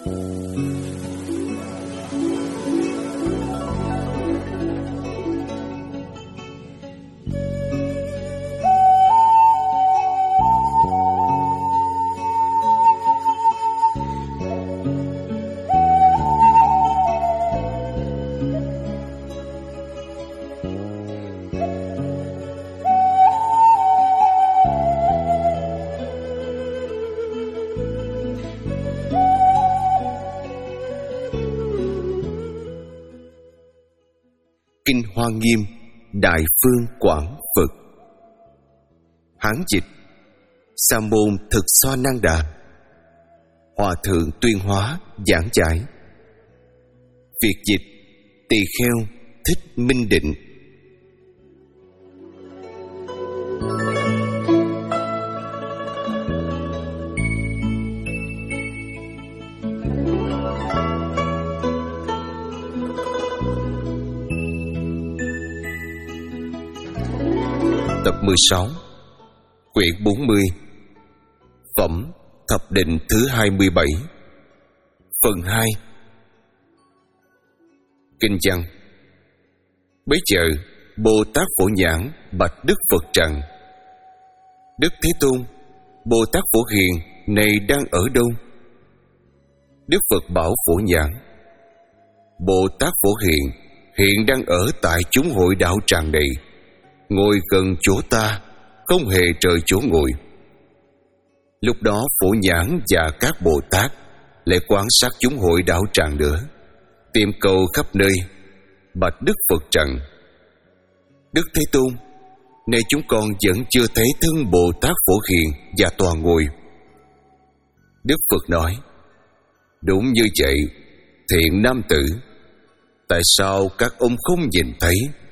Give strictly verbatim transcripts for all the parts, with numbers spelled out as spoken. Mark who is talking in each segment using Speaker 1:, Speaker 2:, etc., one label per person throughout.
Speaker 1: Kinh Hoa Nghiêm Đại Phương Quảng Phật. Hán dịch Sa môn Thực Xoa Năng Đà. Hòa thượng Tuyên Hóa giảng giải. Việt dịch Tỳ Kheo Thích Minh Định. Tập mười sáu, quyển bốn mươi, phẩm Thập Định thứ hai mươi bảy, phần hai. Kinh văn. Bấy giờ Bồ Tát Phổ Nhãn bạch Đức Phật rằng: Đức Thế Tôn, Bồ Tát Phổ Hiền này đang ở đâu? Đức Phật bảo Phổ Nhãn: Bồ Tát Phổ Hiền hiện đang ở tại chúng hội đạo tràng này, ngồi gần chỗ ta, không hề rời chỗ ngồi. Lúc đó Phổ Nhãn và các Bồ Tát lại quan sát chúng hội đạo tràng nữa, tìm cầu khắp nơi, bạch Đức Phật rằng: Đức Thế Tôn, nay chúng con vẫn chưa thấy thân Bồ Tát Phổ Hiền và tòa ngồi. Đức Phật nói: Đúng như vậy, thiện nam tử, tại sao các ông không nhìn thấy?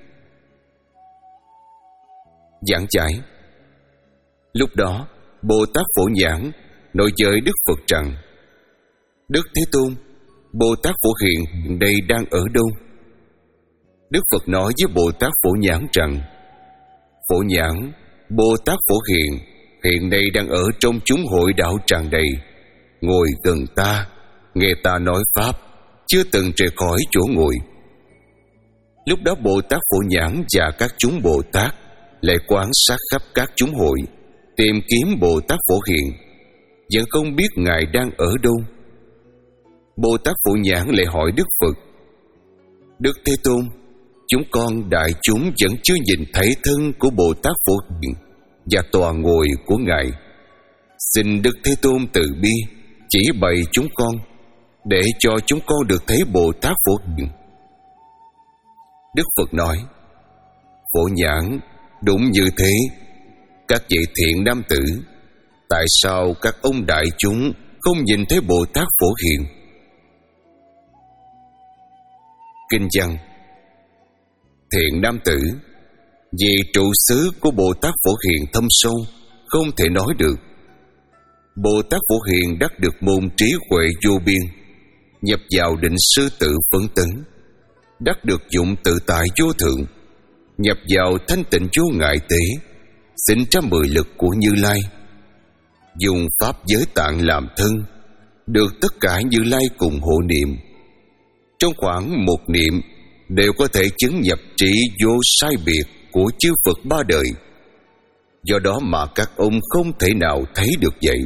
Speaker 1: Giảng giải. Lúc đó Bồ Tát Phổ Nhãn nói với Đức Phật rằng: Đức Thế Tôn, Bồ Tát Phổ Hiền đây đang ở đâu? Đức Phật nói với Bồ Tát Phổ Nhãn rằng: Phổ Nhãn, Bồ Tát Phổ Hiền hiện nay đang ở trong chúng hội đạo tràng đầy, ngồi gần ta, nghe ta nói pháp, chưa từng rời khỏi chỗ ngồi. Lúc đó Bồ Tát Phổ Nhãn và các chúng Bồ Tát lại quan sát khắp các chúng hội, tìm kiếm Bồ Tát Phổ Hiền, vẫn không biết Ngài đang ở đâu. Bồ Tát Phổ Nhãn lại hỏi Đức Phật: Đức Thế Tôn, chúng con đại chúng vẫn chưa nhìn thấy thân của Bồ Tát Phổ Hiền và tòa ngồi của Ngài. Xin Đức Thế Tôn từ bi chỉ bày chúng con, để cho chúng con được thấy Bồ Tát Phổ Hiền. Đức Phật nói: Phổ Nhãn, đúng như thế. Các vị thiện nam tử, tại sao các ông đại chúng không nhìn thấy Bồ Tát Phổ Hiền? Kinh văn. Thiện nam tử, vì trụ xứ của Bồ Tát Phổ Hiền thâm sâu, không thể nói được. Bồ Tát Phổ Hiền đắc được môn trí huệ vô biên, nhập vào định sư tự phấn tấn, đắc được dụng tự tại vô thượng, nhập vào thanh tịnh vô ngại tế, sinh ra mười lực của Như Lai, dùng pháp giới tạng làm thân, được tất cả Như Lai cùng hộ niệm. Trong khoảng một niệm đều có thể chứng nhập trí vô sai biệt của chư Phật ba đời. Do đó mà các ông không thể nào thấy được vậy.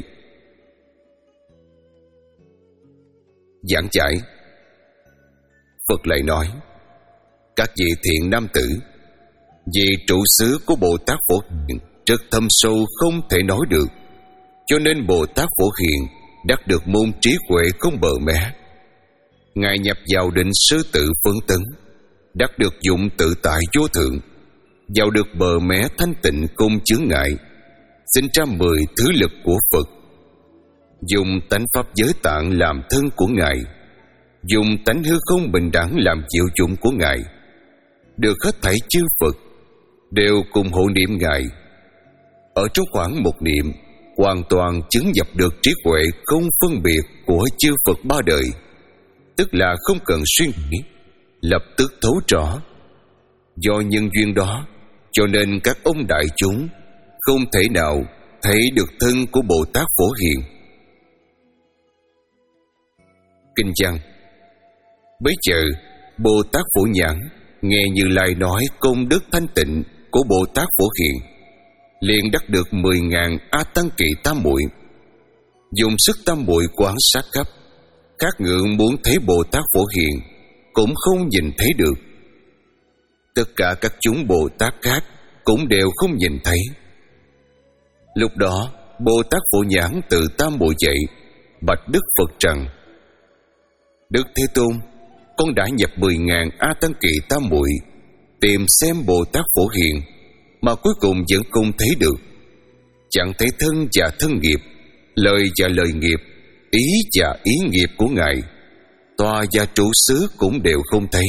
Speaker 1: Giảng giải. Phật lại nói: Các vị thiện nam tử, vì trụ xứ của Bồ Tát Phổ Hiền rất thâm sâu không thể nói được, cho nên Bồ Tát Phổ Hiền đắc được môn trí huệ không bờ mé. Ngài nhập vào định sư tự phấn tấn, đắc được dụng tự tại vô thượng, vào được bờ mé thanh tịnh không chướng ngại, sinh ra mười thứ lực của Phật, dùng tánh pháp giới tạng làm thân của Ngài, dùng tánh hư không bình đẳng làm diệu dụng của Ngài, được hết thảy chư Phật đều cùng hộ niệm Ngài. Ở trong khoảng một niệm, hoàn toàn chứng nhập được trí huệ không phân biệt của chư Phật ba đời, tức là không cần suy nghĩ, lập tức thấu rõ. Do nhân duyên đó, cho nên các ông đại chúng không thể nào thấy được thân của Bồ Tát Phổ Hiền. Kinh văn. Bấy giờ Bồ Tát Phổ Nhãn nghe Như Lai nói công đức thanh tịnh của Bồ Tát Phổ Hiền, liền đắc được mười ngàn A Tăng Kỳ Tam Muội. Dùng sức tam muội quan sát khắp, các ngưỡng muốn thấy Bồ Tát Phổ Hiền cũng không nhìn thấy được. Tất cả các chúng Bồ Tát khác cũng đều không nhìn thấy. Lúc đó Bồ Tát Phổ Nhãn từ tam muội dậy, bạch Đức Phật rằng: Đức Thế Tôn, con đã nhập mười ngàn A Tăng Kỳ Tam Muội tìm xem Bồ Tát Phổ Hiền, mà cuối cùng vẫn không thấy được. Chẳng thấy thân và thân nghiệp, lời và lời nghiệp, ý và ý nghiệp của Ngài, tòa và trụ xứ cũng đều không thấy.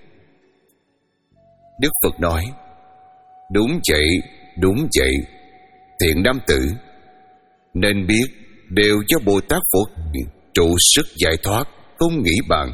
Speaker 1: Đức Phật nói: Đúng vậy, đúng vậy, thiện nam tử, nên biết đều do Bồ Tát Phổ Hiền trụ sức giải thoát, không nghĩ bàn.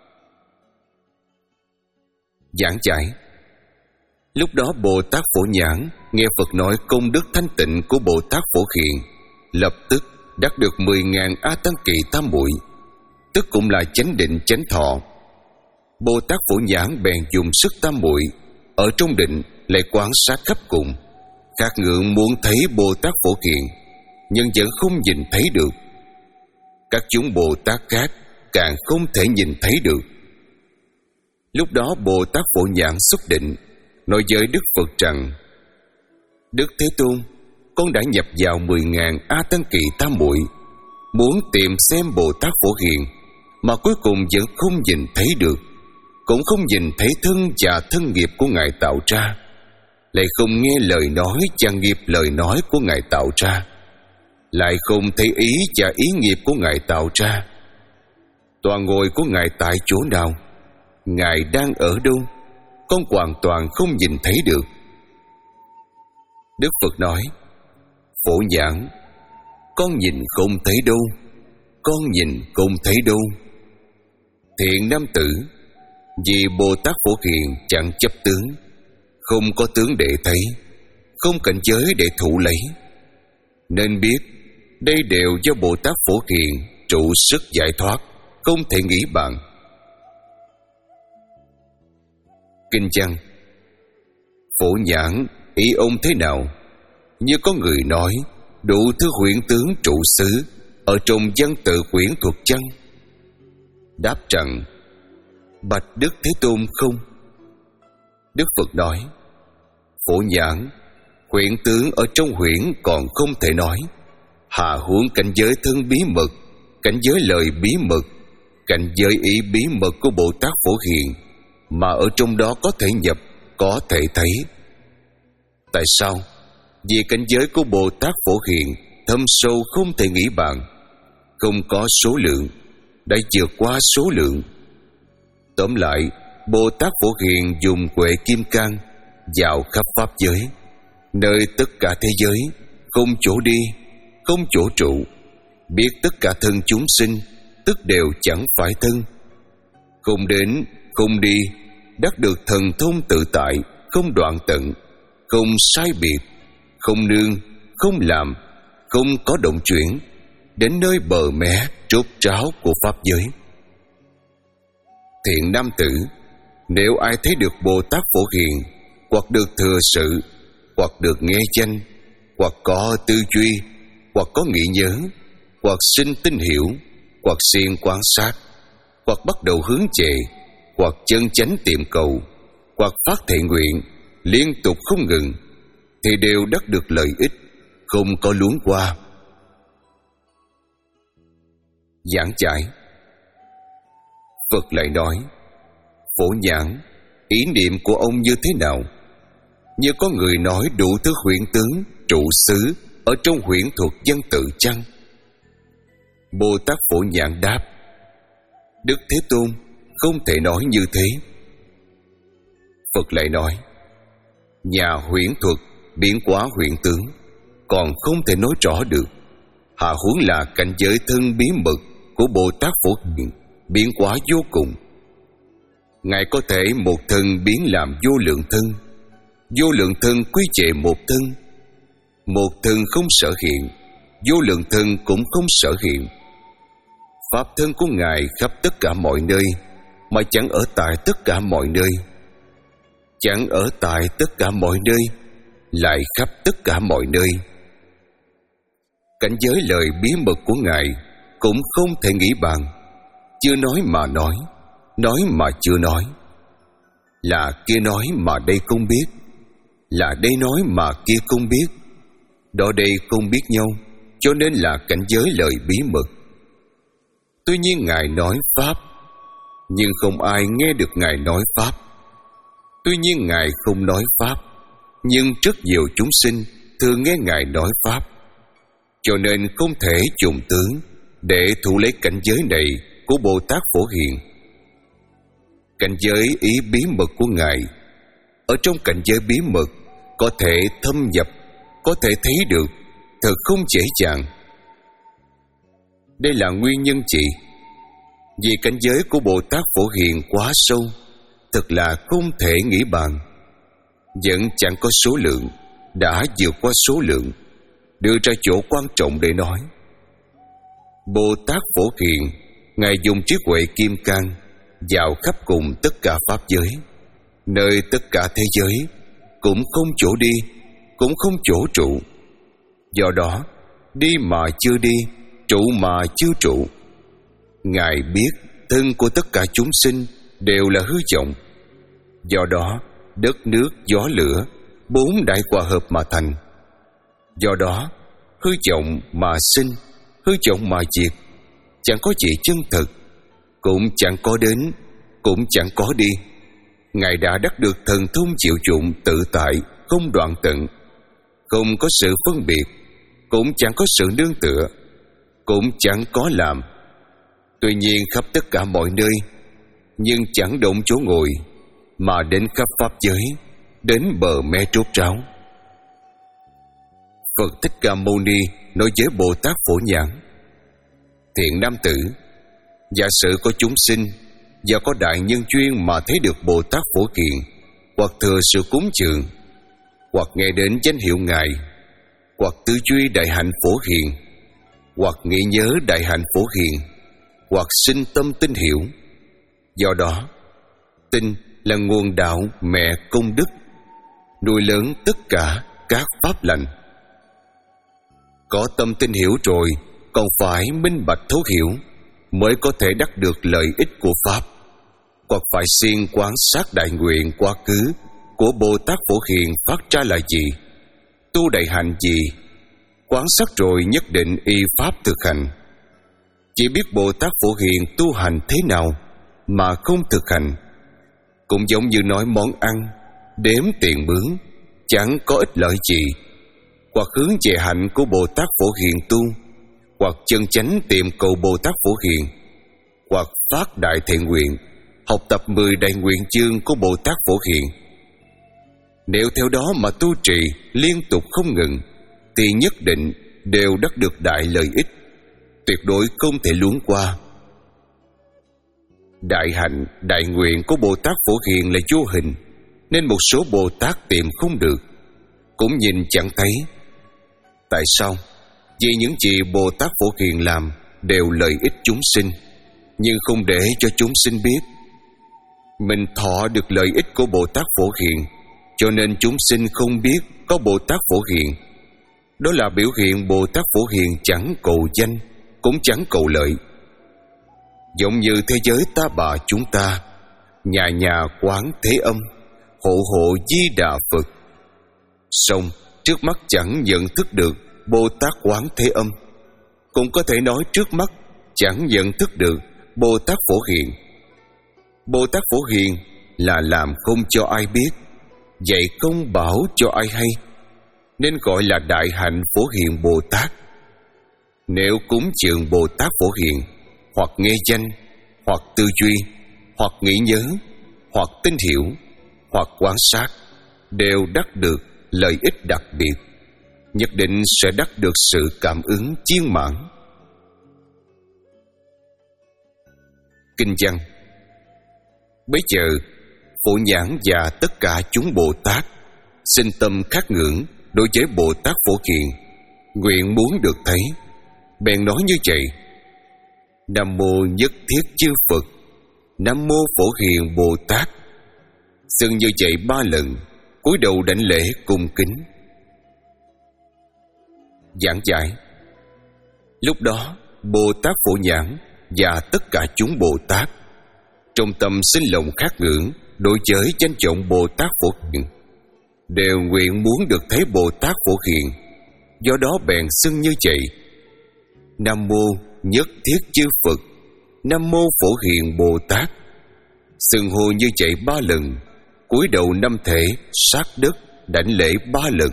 Speaker 1: Giảng giải. Lúc đó Bồ Tát Phổ Nhãn nghe Phật nói công đức thanh tịnh của Bồ Tát Phổ Hiền, lập tức đắc được mười ngàn A Tăng Kỳ Tam Muội, tức cũng là chánh định chánh thọ. Bồ Tát Phổ Nhãn bèn dùng sức tam muội ở trong định lại quan sát khắp cùng, khát ngưỡng muốn thấy Bồ Tát Phổ Hiền, nhưng vẫn không nhìn thấy được. Các chúng Bồ Tát khác càng không thể nhìn thấy được. Lúc đó Bồ Tát Phổ Nhãn xuất định, nói với Đức Phật rằng: Đức Thế Tôn, con đã nhập vào mười ngàn A Tăng Kỳ Tam Muội, muốn tìm xem Bồ Tát Phổ Hiền, mà cuối cùng vẫn không nhìn thấy được, cũng không nhìn thấy thân và thân nghiệp của Ngài tạo ra, lại không nghe lời nói và nghiệp lời nói của Ngài tạo ra, lại không thấy ý và ý nghiệp của Ngài tạo ra. Tòa ngồi của Ngài tại chỗ nào? Ngài đang ở đâu? Con hoàn toàn không nhìn thấy được. Đức Phật nói: Phổ Nhãn, con nhìn không thấy đâu, con nhìn không thấy đâu. Thiện nam tử, vì Bồ Tát Phổ Hiền chẳng chấp tướng, không có tướng để thấy, không cảnh giới để thụ lấy, nên biết đây đều do Bồ Tát Phổ Hiền trụ sức giải thoát, không thể nghĩ bàn. Kinh văn. Phổ Nhãn, ý ông thế nào? Như có người nói đủ thứ huyễn tướng trụ xứ ở trong văn tự quyển thuộc chăng? Đáp rằng: Bạch Đức Thế Tôn, không. Đức Phật nói: Phổ Nhãn, huyễn tướng ở trong huyễn còn không thể nói, hạ huống cảnh giới thân bí mật, cảnh giới lời bí mật, cảnh giới ý bí mật của Bồ Tát Phổ Hiền, mà ở trong đó có thể nhập, có thể thấy. Tại sao? Vì cảnh giới của Bồ Tát Phổ Hiền thâm sâu không thể nghĩ bàn, không có số lượng, đã vượt qua số lượng. Tóm lại, Bồ Tát Phổ Hiền dùng huệ kim cang vào khắp pháp giới, nơi tất cả thế giới, không chỗ đi, không chỗ trụ, biết tất cả thân chúng sinh, tức đều chẳng phải thân, không đến, không đi, đắc được thần thông tự tại, không đoạn tận, không sai biệt, không nương, không làm, không có động chuyển, đến nơi bờ mé rốt ráo của pháp giới. Thiện nam tử, nếu ai thấy được Bồ Tát Phổ Hiền, hoặc được thừa sự, hoặc được nghe danh, hoặc có tư duy, hoặc có nghĩ nhớ, hoặc sinh tin hiểu, hoặc siêng quan sát, hoặc bắt đầu hướng về, hoặc chân chánh tiệm cầu, hoặc phát thệ nguyện liên tục không ngừng, thì đều đắc được lợi ích, không có luống qua. Giảng giải. Phật lại nói: Phổ Nhãn, ý niệm của ông như thế nào? Như có người nói đủ thứ huyễn tướng trụ xứ ở trong huyễn thuộc văn tự chăng? Bồ Tát Phổ Nhãn đáp: Đức Thế Tôn, không thể nói như thế. Phật lại nói: Nhà huyễn thuật biến hóa huyễn tướng còn không thể nói rõ được, hạ huống là cảnh giới thân bí mật của Bồ Tát Phổ Hiền biến hóa vô cùng. Ngài có thể một thân biến làm vô lượng thân, vô lượng thân quy về một thân, một thân không sở hiện, vô lượng thân cũng không sở hiện. Pháp thân của Ngài khắp tất cả mọi nơi, mà chẳng ở tại tất cả mọi nơi. Chẳng ở tại tất cả mọi nơi, lại khắp tất cả mọi nơi. Cảnh giới lời bí mật của Ngài cũng không thể nghĩ bàn. Chưa nói mà nói, nói mà chưa nói. Là kia nói mà đây không biết, là đây nói mà kia không biết. Đó đây không biết nhau, cho nên là cảnh giới lời bí mật. Tuy nhiên Ngài nói Pháp, nhưng không ai nghe được Ngài nói Pháp. Tuy nhiên Ngài không nói Pháp, nhưng rất nhiều chúng sinh thường nghe Ngài nói Pháp. Cho nên không thể trùng tướng để thụ lấy cảnh giới này của Bồ Tát Phổ Hiền. Cảnh giới ý bí mật của Ngài, ở trong cảnh giới bí mật có thể thâm nhập, có thể thấy được, thật không dễ dàng. Đây là nguyên nhân gì? Vì cảnh giới của Bồ Tát Phổ Hiền quá sâu, thật là không thể nghĩ bàn. Vẫn chẳng có số lượng, đã vượt qua số lượng, đưa ra chỗ quan trọng để nói. Bồ Tát Phổ Hiền, Ngài dùng trí huệ kim cang vào khắp cùng tất cả pháp giới, nơi tất cả thế giới, cũng không chỗ đi, cũng không chỗ trụ. Do đó, đi mà chưa đi, trụ mà chưa trụ. Ngài biết thân của tất cả chúng sinh đều là hư vọng. Do đó, đất nước gió lửa, bốn đại hòa hợp mà thành. Do đó, hư vọng mà sinh, hư vọng mà diệt. Chẳng có gì chân thực, cũng chẳng có đến, cũng chẳng có đi. Ngài đã đắc được thần thông chịu dụng tự tại, không đoạn tận. Không có sự phân biệt, cũng chẳng có sự nương tựa, cũng chẳng có làm. Tuy nhiên khắp tất cả mọi nơi, nhưng chẳng động chỗ ngồi, mà đến khắp pháp giới, đến bờ me trốt ráo. Phật Thích Ca Mâu Ni nói với Bồ Tát Phổ Nhãn: Thiện nam tử, giả sử có chúng sinh do có đại nhân duyên mà thấy được Bồ Tát Phổ Hiền, hoặc thừa sự cúng dường, hoặc nghe đến danh hiệu Ngài, hoặc tư duy đại hạnh Phổ Hiền, hoặc nghĩ nhớ đại hạnh Phổ Hiền, hoặc sinh tâm tin hiểu. Do đó, tin là nguồn đạo mẹ công đức, nuôi lớn tất cả các pháp lành. Có tâm tin hiểu rồi, còn phải minh bạch thấu hiểu, mới có thể đắc được lợi ích của Pháp. Hoặc phải siêng quán sát đại nguyện quá khứ của Bồ Tát Phổ Hiền phát ra là gì, tu đại hạnh gì, quán sát rồi nhất định y Pháp thực hành. Chỉ biết Bồ Tát Phổ Hiền tu hành thế nào mà không thực hành, cũng giống như nói món ăn, đếm tiền mướn, chẳng có ích lợi gì. Hoặc hướng về hạnh của Bồ Tát Phổ Hiền tu, hoặc chân chánh tìm cầu Bồ Tát Phổ Hiền, hoặc phát đại thiện nguyện, học tập mười đại nguyện chương của Bồ Tát Phổ Hiền. Nếu theo đó mà tu trì liên tục không ngừng, thì nhất định đều đắc được đại lợi ích, tuyệt đối không thể luống qua. Đại hạnh, đại nguyện của Bồ Tát Phổ Hiền là vô hình, nên một số Bồ Tát tìm không được, cũng nhìn chẳng thấy. Tại sao? Vì những gì Bồ Tát Phổ Hiền làm đều lợi ích chúng sinh, nhưng không để cho chúng sinh biết. Mình thọ được lợi ích của Bồ Tát Phổ Hiền, cho nên chúng sinh không biết có Bồ Tát Phổ Hiền. Đó là biểu hiện Bồ Tát Phổ Hiền chẳng cầu danh, cũng chẳng cầu lợi. Giống như thế giới ta bà chúng ta, nhà nhà quán thế âm, hộ hộ Di Đà Phật. Song trước mắt chẳng nhận thức được Bồ Tát quán thế âm, cũng có thể nói trước mắt chẳng nhận thức được Bồ Tát Phổ Hiền. Bồ Tát Phổ Hiền là làm không cho ai biết, dạy không bảo cho ai hay, nên gọi là đại hạnh Phổ Hiền Bồ Tát. Nếu cúng dường Bồ Tát Phổ Hiền, hoặc nghe danh, hoặc tư duy, hoặc nghĩ nhớ, hoặc tin hiểu, hoặc quan sát, đều đắc được lợi ích đặc biệt, nhất định sẽ đắc được sự cảm ứng viên mãn. Kinh văn. Bấy giờ Phổ Nhãn và tất cả chúng Bồ Tát sinh tâm khát ngưỡng đối với Bồ Tát Phổ Hiền, nguyện muốn được thấy, bèn nói như vậy: Nam mô nhất thiết chư Phật, Nam mô Phổ Hiền Bồ Tát. Xưng như vậy ba lần, cúi đầu đảnh lễ cung kính. Giảng giải. Lúc đó Bồ Tát Phổ Nhãn và tất cả chúng Bồ Tát trong tâm sinh lòng khát ngưỡng đối với danh vọng Bồ Tát Phổ Hiền, đều nguyện muốn được thấy Bồ Tát Phổ Hiền, do đó bèn xưng như vậy: Nam mô nhất thiết chư Phật, Nam mô Phổ Hiền Bồ Tát. Xưng hô như vậy ba lần, cúi đầu năm thể sát đất đảnh lễ ba lần.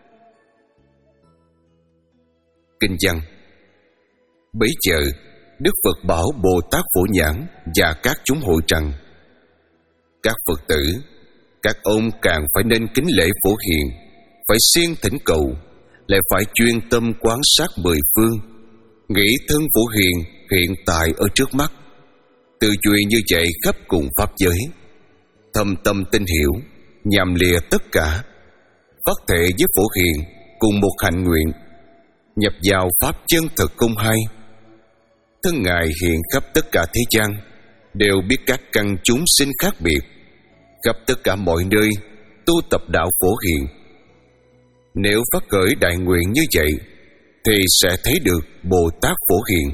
Speaker 1: Kinh văn. Bấy giờ Đức Phật bảo Bồ Tát Phổ Nhãn và các chúng hội rằng: các Phật tử, các ông càng phải nên kính lễ Phổ Hiền, phải siêng thỉnh cầu, lại phải chuyên tâm quan sát mười phương, nghĩ thân Phổ Hiền hiện tại ở trước mắt, tư duy như vậy khắp cùng pháp giới, thâm tâm tin hiểu, nhằm lìa tất cả, phát thệ với Phổ Hiền cùng một hạnh nguyện, nhập vào pháp chân thực công hai. Thân Ngài hiện khắp tất cả thế gian, đều biết các căn chúng sinh khác biệt, khắp tất cả mọi nơi tu tập đạo Phổ Hiền. Nếu phát khởi đại nguyện như vậy, thì sẽ thấy được Bồ Tát Phổ Hiền.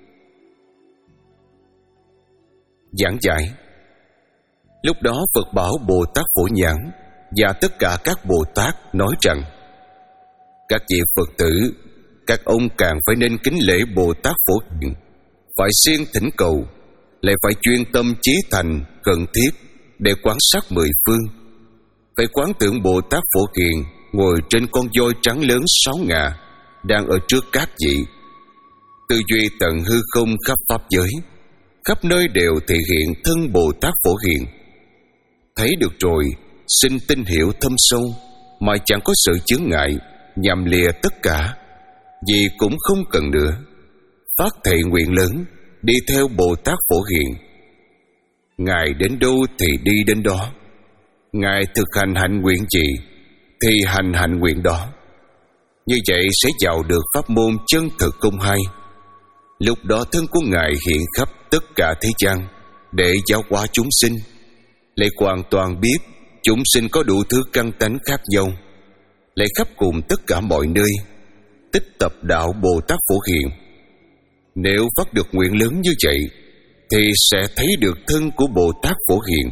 Speaker 1: Giảng giải. Lúc đó Phật bảo Bồ Tát Phổ Nhãn và tất cả các Bồ Tát nói rằng: các vị Phật tử, các ông càng phải nên kính lễ Bồ Tát Phổ Hiền, phải siêng thỉnh cầu, lại phải chuyên tâm chí thành cần thiết để quan sát mười phương, phải quán tưởng Bồ Tát Phổ Hiền ngồi trên con voi trắng lớn sáu ngà đang ở trước các vị, tư duy tận hư không khắp pháp giới, khắp nơi đều thể hiện thân Bồ Tát Phổ Hiền. Thấy được rồi, xin tin hiểu thâm sâu, mà chẳng có sự chướng ngại, nhằm lìa tất cả, vì cũng không cần nữa. Phát thệ nguyện lớn, đi theo Bồ Tát Phổ Hiền. Ngài đến đâu thì đi đến đó, Ngài thực hành hạnh nguyện gì thì hành hạnh nguyện đó. Như vậy sẽ vào được pháp môn chân thực công hai. Lúc đó thân của Ngài hiện khắp tất cả thế gian để giáo hóa chúng sinh, lại hoàn toàn biết chúng sinh có đủ thứ căn tánh khác nhau, lại khắp cùng tất cả mọi nơi tích tập đạo Bồ Tát Phổ Hiền. Nếu phát được nguyện lớn như vậy, thì sẽ thấy được thân của Bồ Tát Phổ Hiền.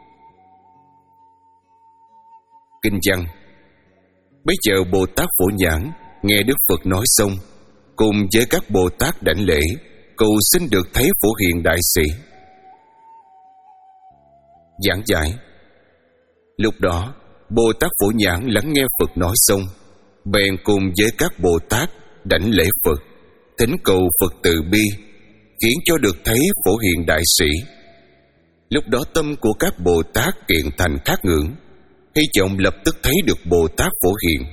Speaker 1: Kinh văn. Bây giờ Bồ Tát Phổ Nhãn nghe Đức Phật nói xong, cùng với các Bồ Tát đảnh lễ, cầu xin được thấy Phổ Hiền đại sĩ. Giảng giải. Lúc đó Bồ Tát Phổ Nhãn lắng nghe Phật nói xong, bèn cùng với các Bồ Tát đảnh lễ Phật, thỉnh cầu Phật từ bi, khiến cho được thấy Phổ Hiền đại sĩ. Lúc đó tâm của các Bồ Tát kiện thành khát ngưỡng, hy vọng lập tức thấy được Bồ Tát Phổ Hiền.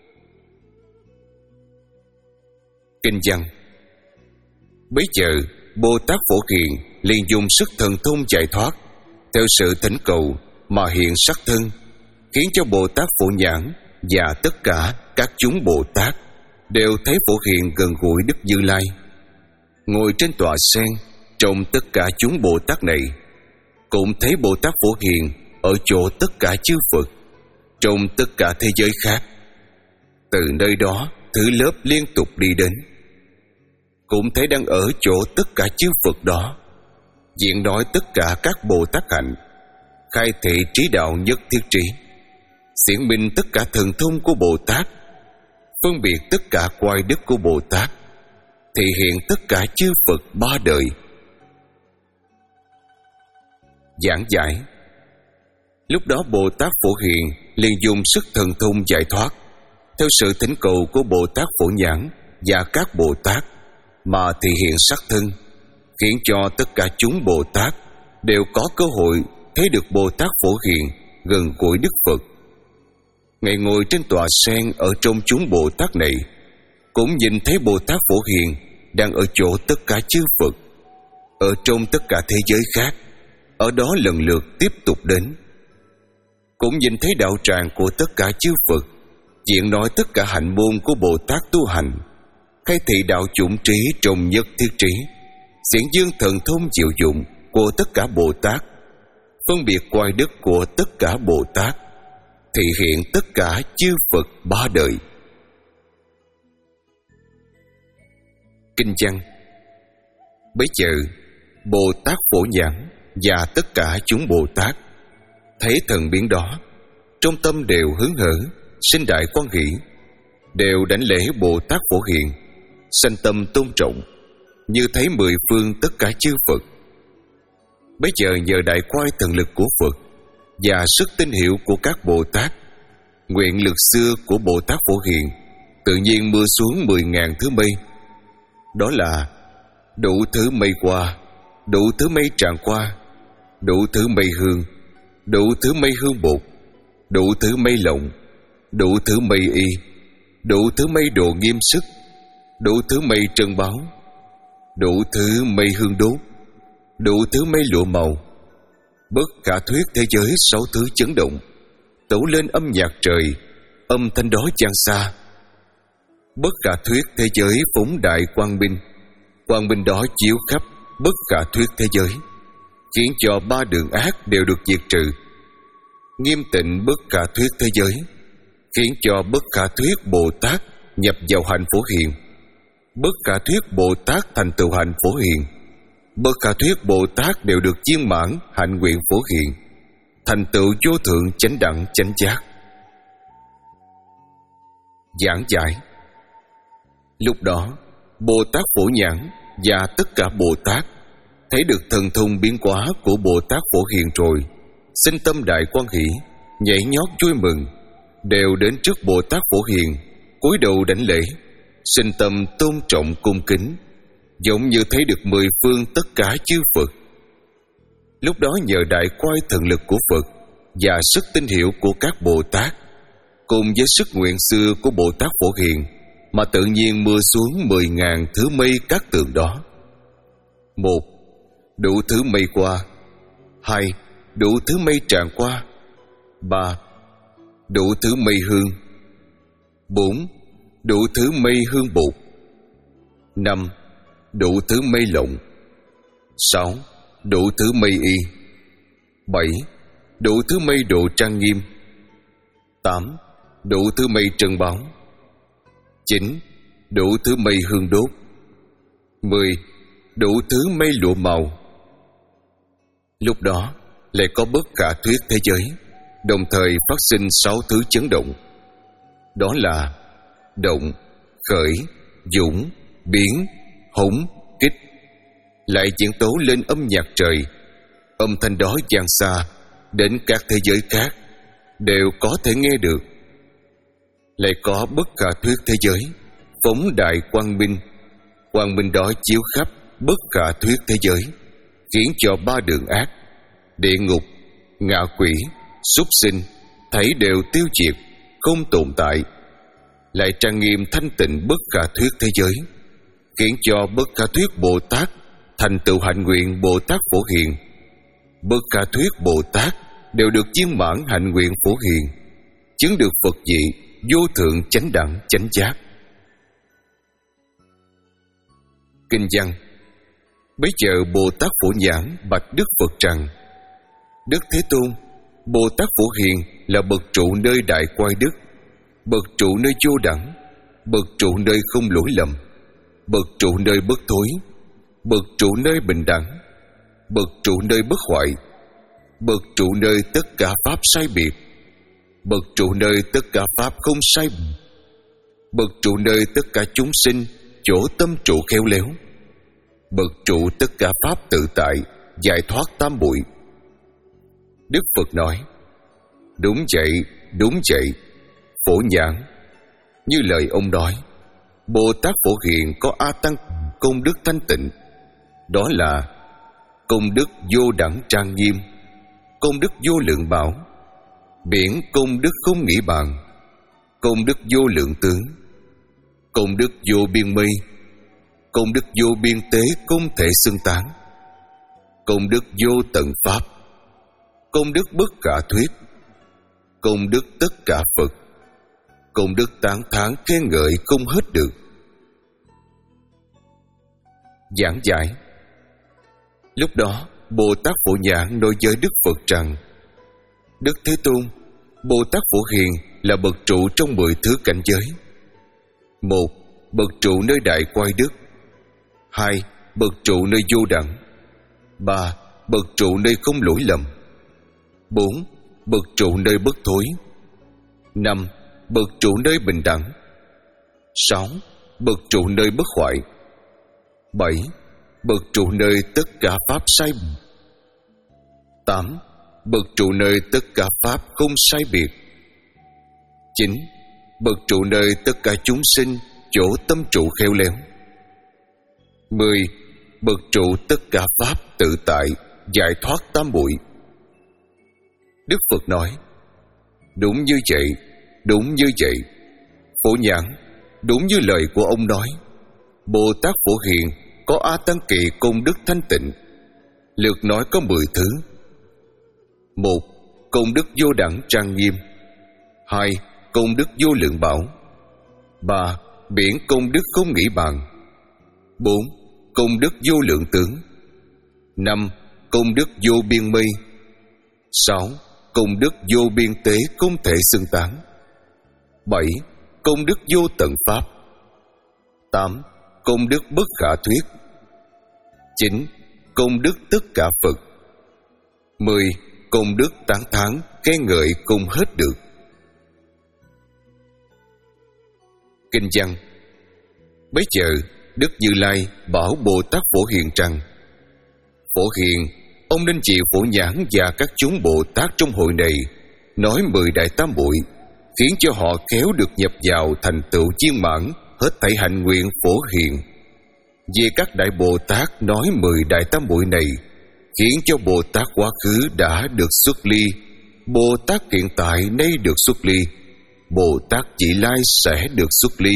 Speaker 1: Kinh văn. Bấy giờ Bồ Tát Phổ Hiền liền dùng sức thần thông giải thoát, theo sự thỉnh cầu mà hiện sắc thân, khiến cho Bồ Tát Phổ Nhãn và tất cả các chúng Bồ Tát đều thấy Phổ Hiền gần gũi Đức Như Lai, ngồi trên tọa sen. Trong tất cả chúng Bồ Tát này, cũng thấy Bồ Tát Phổ Hiền ở chỗ tất cả chư Phật trong tất cả thế giới khác. Từ nơi đó thứ lớp liên tục đi đến, cũng thấy đang ở chỗ tất cả chư Phật đó, diện nói tất cả các Bồ Tát hạnh, khai thị trí đạo nhất thiết trí, xiển minh tất cả thần thông của Bồ Tát, phân biệt tất cả quay đức của Bồ Tát, thị hiện tất cả chư Phật ba đời. Giảng giải. Lúc đó Bồ Tát Phổ Hiền liền dùng sức thần thông giải thoát, theo sự thỉnh cầu của Bồ Tát Phổ Nhãn và các Bồ Tát mà thị hiện sắc thân, khiến cho tất cả chúng Bồ Tát đều có cơ hội thấy được Bồ Tát Phổ Hiền gần gũi Đức Phật. Ngài ngồi trên tọa sen ở trong chúng Bồ Tát này, cũng nhìn thấy Bồ Tát Phổ Hiền đang ở chỗ tất cả chư Phật, ở trong tất cả thế giới khác, ở đó lần lượt tiếp tục đến. Cũng nhìn thấy đạo tràng của tất cả chư Phật, diện nói tất cả hạnh môn của Bồ Tát tu hành, khai thị đạo chủng trí trong nhất thiết trí, Diễn dương thần thông diệu dụng của tất cả Bồ Tát, phân biệt oai đức của tất cả Bồ Tát, thị hiện tất cả chư Phật ba đời. Kinh văn. Bấy giờ Bồ Tát Phổ Nhãn và tất cả chúng Bồ Tát thấy thần biến đó, trong tâm đều hớn hở, sinh đại quan hỷ, đều đảnh lễ Bồ Tát Phổ Hiền, sanh tâm tôn trọng, như thấy mười phương tất cả chư Phật. Bấy giờ nhờ đại quay thần lực của Phật và sức tín hiệu của các Bồ Tát, nguyện lực xưa của Bồ Tát Phổ Hiền tự nhiên mưa xuống mười ngàn thứ mây. Đó là đủ thứ mây hoa, đủ thứ mây tràng hoa, đủ thứ mây hương, đủ thứ mây hương bột, đủ thứ mây lộng, đủ thứ mây y, đủ thứ mây đồ nghiêm sức, đủ thứ mây trân báo, đủ thứ mây hương đốt, đủ thứ mây lụa màu. Bất khả thuyết thế giới sáu thứ chấn động, tấu lên âm nhạc trời, âm thanh đó vang xa. Bất khả thuyết thế giới phóng đại quang minh, quang minh đó chiếu khắp bất khả thuyết thế giới, khiến cho ba đường ác đều được diệt trừ. Nghiêm tịnh bất khả thuyết thế giới, khiến cho bất khả thuyết Bồ Tát nhập vào hạnh Phổ Hiền, bất khả thuyết Bồ Tát thành tựu hạnh Phổ Hiền, bất khả thuyết Bồ Tát đều được viên mãn hạnh nguyện Phổ Hiền, thành tựu vô thượng chánh đẳng chánh giác. Giảng giải. Lúc đó Bồ Tát Phổ Nhãn và tất cả Bồ Tát thấy được thần thông biến hóa của Bồ Tát Phổ Hiền rồi, sinh tâm đại quan hỷ, nhảy nhót vui mừng, đều đến trước Bồ Tát Phổ Hiền, cúi đầu đảnh lễ, sinh tâm tôn trọng cung kính, giống như thấy được mười phương tất cả chư Phật. Lúc đó nhờ đại quay thần lực của Phật và sức tín hiệu của các Bồ Tát, cùng với sức nguyện xưa của Bồ Tát Phổ Hiền, mà tự nhiên mưa xuống mười ngàn thứ mây các tường đó. Một, đủ thứ mây qua. Hai, đủ thứ mây tràn qua. Ba, đủ thứ mây hương. Bốn, đủ thứ mây hương bột. Năm, đủ thứ mây lộng. Sáu, đủ thứ mây y. Bảy, đủ thứ mây độ trang nghiêm. Tám, đủ thứ mây trân báo. Chín, đủ thứ mây hương đốt. Mười, đủ thứ mây lụa màu. Lúc đó lại có bất khả thuyết thế giới đồng thời phát sinh sáu thứ chấn động. Đó là động, khởi, dũng, biến, hống, kích. Lại diễn tấu lên âm nhạc trời, âm thanh đó vang xa đến các thế giới khác, đều có thể nghe được. Lại có bất khả thuyết thế giới phóng đại quang minh, quang minh đó chiếu khắp bất khả thuyết thế giới, khiến cho ba đường ác, địa ngục, ngạ quỷ, súc sinh thấy đều tiêu diệt, không tồn tại. Lại trang nghiêm thanh tịnh bất khả thuyết thế giới, khiến cho bất khả thuyết Bồ Tát thành tựu hạnh nguyện Bồ Tát Phổ Hiền. Bất khả thuyết Bồ Tát đều được viên mãn hạnh nguyện Phổ Hiền, chứng được Phật vị vô thượng chánh đẳng chánh giác. Kinh văn. Bấy giờ Bồ Tát Phổ Nhãn bạch Đức Phật rằng: Đức Thế Tôn, Bồ Tát Phổ Hiền là bậc trụ nơi đại quay đức, bậc trụ nơi vô đẳng, bậc trụ nơi không lỗi lầm, bậc trụ nơi bất thối, bậc trụ nơi bình đẳng, bậc trụ nơi bất hoại, bậc trụ nơi tất cả pháp sai biệt, bậc trụ nơi tất cả pháp không sai biệt, bậc trụ nơi tất cả chúng sinh chỗ tâm trụ khéo léo, bậc trụ tất cả pháp tự tại, giải thoát tam bụi. Đức Phật nói: Đúng vậy, đúng vậy, Phổ Nhãn. Như lời ông nói, Bồ Tát Phổ Hiền có A Tăng công đức thanh tịnh, đó là công đức vô đẳng trang nghiêm, công đức vô lượng bảo, biển công đức không nghĩ bàn, công đức vô lượng tướng, công đức vô biên mây, công đức vô biên tế không thể xưng tán, công đức vô tận pháp, công đức bất khả thuyết, công đức tất cả Phật, công đức tán thán khen ngợi không hết được. Giảng giải. Lúc đó Bồ Tát Phổ Nhãn nói với Đức Phật rằng: Đức Thế Tôn, Bồ Tát Phổ Hiền là bậc trụ trong mười thứ cảnh giới. Một, bậc trụ nơi đại quay đức. Hai, bậc trụ nơi vô đẳng. Ba, bậc trụ nơi không lỗi lầm. Bốn, bậc trụ nơi bất thối. Năm, bậc trụ nơi bình đẳng. Sáu, bậc trụ nơi bất hoại. Bảy, bậc trụ nơi tất cả pháp sai. Tám, bậc trụ nơi tất cả pháp không sai biệt. Chín, bậc trụ nơi tất cả chúng sinh chỗ tâm trụ khéo léo. Mười, bậc trụ tất cả pháp tự tại, giải thoát tam bụi. Đức Phật nói: Đúng như vậy, đúng như vậy. Phổ Nhãn, đúng như lời của ông nói. Bồ Tát Phổ Hiền có A Tăng Kỳ công đức thanh tịnh. Lượt nói có mười thứ. Một, công đức vô đẳng trang nghiêm. Hai, công đức vô lượng bảo. Ba, biển công đức không nghĩ bàn. Bốn, công đức vô lượng tướng. Năm, công đức vô biên mây. Sáu, công đức vô biên tế không thể xưng tán. Bảy, công đức vô tận pháp. Tám, công đức bất khả thuyết. Chín, công đức tất cả Phật. Mười, công đức tán thán khen ngợi không hết được. Kinh văn. Bấy giờ Đức Như Lai bảo Bồ Tát Phổ Hiền rằng: Phổ Hiền, ông nên chịu Phổ Nhãn và các chúng Bồ Tát trong hội này nói mười đại tam muội, khiến cho họ khéo được nhập vào thành tựu viên mãn hết thảy hạnh nguyện Phổ Hiền. Về các đại Bồ Tát nói mười đại tam muội này, khiến cho Bồ Tát quá khứ đã được xuất ly, Bồ Tát hiện tại nay được xuất ly, Bồ Tát vị lai sẽ được xuất ly.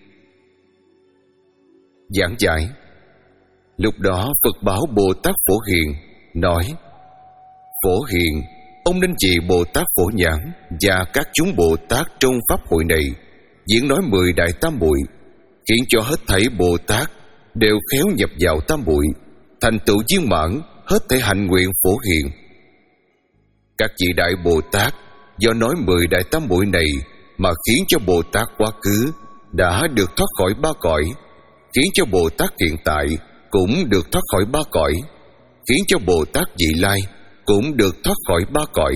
Speaker 1: Giảng giải. Lúc đó Phật bảo Bồ Tát Phổ Hiền nói: Phổ Hiền, ông nên trì Bồ Tát Phổ Nhãn và các chúng Bồ Tát trong pháp hội này diễn nói mười đại tam muội, khiến cho hết thảy Bồ Tát đều khéo nhập vào tam muội, thành tựu viên mãn hết thảy hạnh nguyện Phổ Hiền. Các vị đại Bồ Tát do nói mười đại tam muội này mà khiến cho Bồ Tát quá khứ đã được thoát khỏi ba cõi, khiến cho Bồ Tát hiện tại cũng được thoát khỏi ba cõi, khiến cho Bồ Tát vị lai cũng được thoát khỏi ba cõi.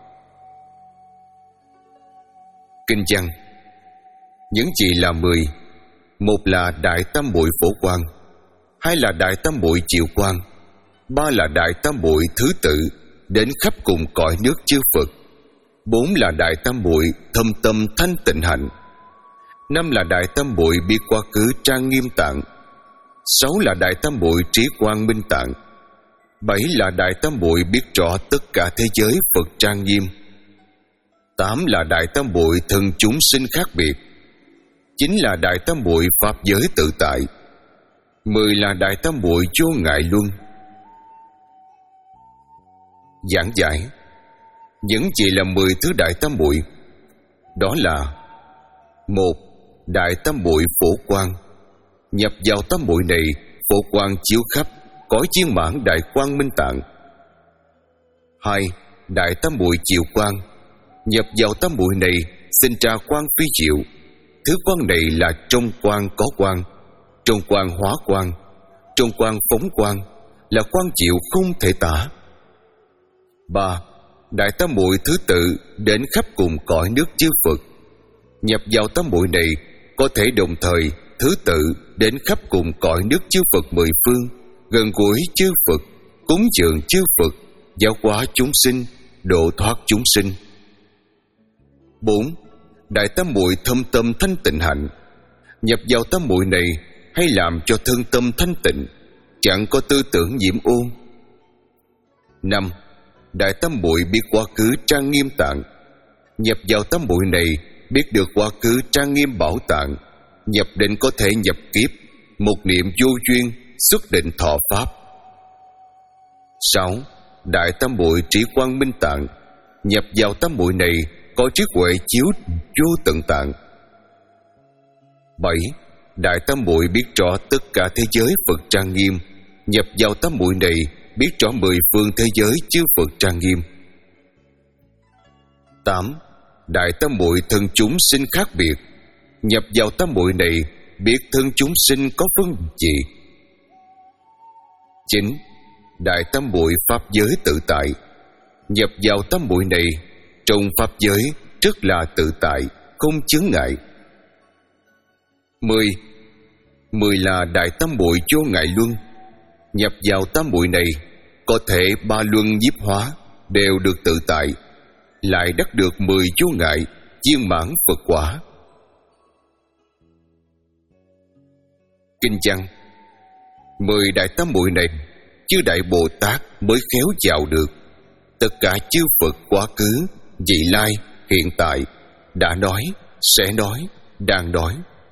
Speaker 1: Kinh văn. Những gì là mười? Một là đại tam muội phổ quang, hai là đại tam muội chiều quang, ba là đại tam muội thứ tự đến khắp cùng cõi nước chư Phật, bốn là đại tam muội thâm tâm thanh tịnh hạnh, năm là đại tam muội biết quá khứ trang nghiêm tạng, sáu là đại tam muội trí quang minh tạng, bảy là đại tam muội biết rõ tất cả thế giới Phật trang nghiêm, tám là đại tam muội thân chúng sinh khác biệt, chín là đại tam muội pháp giới tự tại, mười là đại tam muội vô ngại luân. Giảng giải. Những gì là mười thứ đại tam muội? Đó là: một, đại tam muội phổ quang. Nhập vào tam muội này, phổ quang chiếu khắp cõi viên mãn đại quang minh tạng. Hai, đại tam muội chiều quang. Nhập vào tam muội này, sinh ra quang phi diệu. Thứ quang này là trong quang có quang, trong quang hóa quang, trong quang phóng quang, là quang diệu không thể tả. Ba, đại tam muội thứ tự đến khắp cùng cõi nước chư Phật. Nhập vào tam muội này, có thể đồng thời thứ tự đến khắp cùng cõi nước chư Phật mười phương, gần gũi chư Phật, cúng dường chư Phật, giáo hóa chúng sinh, độ thoát chúng sinh. Bốn, đại tam muội thâm tâm thanh tịnh hạnh. Nhập vào tam muội này, hay làm cho thân tâm thanh tịnh, chẳng có tư tưởng nhiễm ô. Năm, đại tam muội biết quá khứ trang nghiêm tạng. Nhập vào tam muội này, biết được quá khứ trang nghiêm bảo tạng, nhập định có thể nhập kiếp, một niệm vô duyên, xuất định thọ pháp. Sáu, đại tam muội trí quang minh tạng. Nhập vào tam muội này, có trí huệ chiếu vô tận tạng. Bảy, đại tam muội biết rõ tất cả thế giới Phật trang nghiêm, nhập vào tam muội này, biết rõ mười phương thế giới chư Phật trang nghiêm. Tám. Đại tam muội thân chúng sinh khác biệt, nhập vào tam muội này, biết thân chúng sinh có phân gì. Chín. Đại tam muội pháp giới tự tại, nhập vào tam muội này, trong pháp giới rất là tự tại, không chướng ngại. Mười. Mười là đại tam muội vô ngại luân, nhập vào tam muội này, có thể ba luân nhiếp hóa đều được tự tại, lại đắc được mười vô ngại viên mãn Phật quả. Kinh văn. Mười đại tam muội này, chư đại Bồ Tát mới khéo vào được. Tất cả chư Phật quá khứ, vị lai, hiện tại đã nói, sẽ nói, đang nói.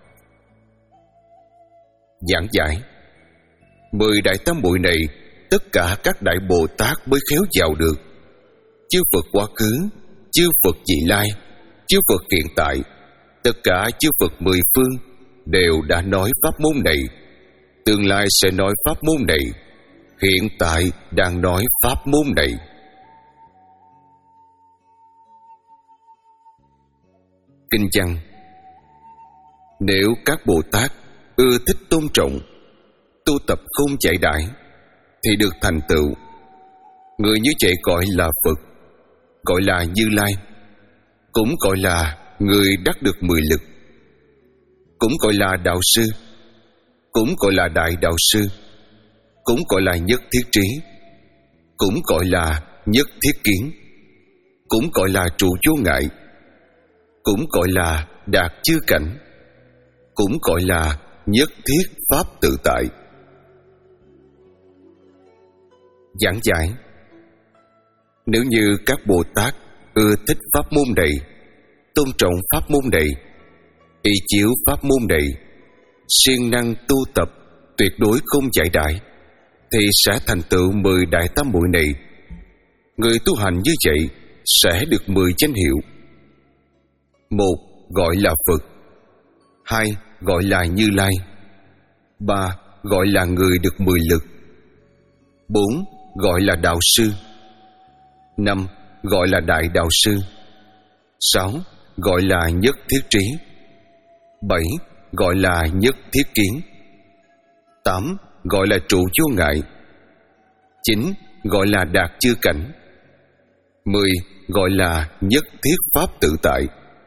Speaker 1: Giảng giải. Mười đại tam muội này, tất cả các đại Bồ Tát mới khéo vào được. Chư Phật quá khứ, chư Phật vị lai, chư Phật hiện tại, tất cả chư Phật mười phương đều đã nói pháp môn này, tương lai sẽ nói pháp môn này, hiện tại đang nói pháp môn này. Kinh văn. Nếu các Bồ Tát ưa thích tôn trọng, tu tập không chạy đãi, thì được thành tựu. Người như vậy gọi là Phật, gọi là Như Lai, cũng gọi là người đắc được mười lực, cũng gọi là đạo sư, cũng gọi là đại đạo sư, cũng gọi là nhất thiết trí, cũng gọi là nhất thiết kiến, cũng gọi là trụ vô ngại, cũng gọi là đạt chư cảnh, cũng gọi là nhất thiết pháp tự tại. Giảng giải. Nếu như các Bồ Tát ưa thích pháp môn này, tôn trọng pháp môn này, y chiếu pháp môn này, siêng năng tu tập, tuyệt đối không giải đãi, thì sẽ thành tựu mười đại tam muội này. Người tu hành như vậy sẽ được mười danh hiệu. Một, gọi là Phật. Hai, gọi là Như Lai. Ba, gọi là người được mười lực. Bốn, gọi là đạo sư. Năm, gọi là đại đạo sư. Sáu, gọi là nhất thiết trí. Bảy, gọi là nhất thiết kiến. Tám, gọi là trụ vô ngại. Chín, gọi là đạt chư cảnh. Mười, gọi là nhất thiết pháp tự tại.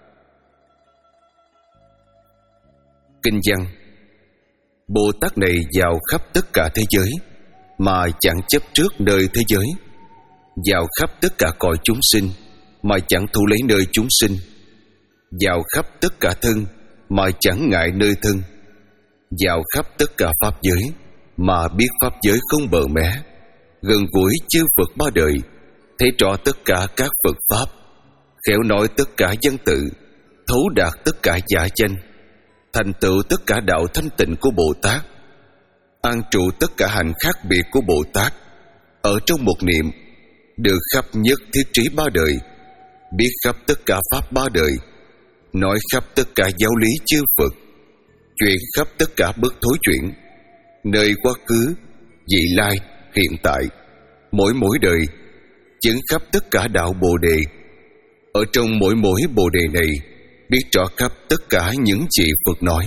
Speaker 1: Kinh văn. Bồ Tát này vào khắp tất cả thế giới, mà chẳng chấp trước nơi thế giới, vào khắp tất cả cõi chúng sinh, mà chẳng thu lấy nơi chúng sinh, vào khắp tất cả thân, mà chẳng ngại nơi thân, vào khắp tất cả pháp giới, mà biết pháp giới không bờ mé, gần gũi chư Phật ba đời, thấy rõ tất cả các Phật pháp, khéo nói tất cả văn tự, thấu đạt tất cả giả danh, thành tựu tất cả đạo thanh tịnh của Bồ Tát, an trụ tất cả hành khác biệt của Bồ Tát, ở trong một niệm, được khắp nhất thiết trí ba đời, biết khắp tất cả pháp ba đời, nói khắp tất cả giáo lý chư Phật, chuyển khắp tất cả bất thối chuyển, nơi quá khứ, vị lai, hiện tại, mỗi mỗi đời, chứng khắp tất cả đạo Bồ Đề. Ở trong mỗi mỗi Bồ Đề này, biết rõ khắp tất cả những gì Phật nói.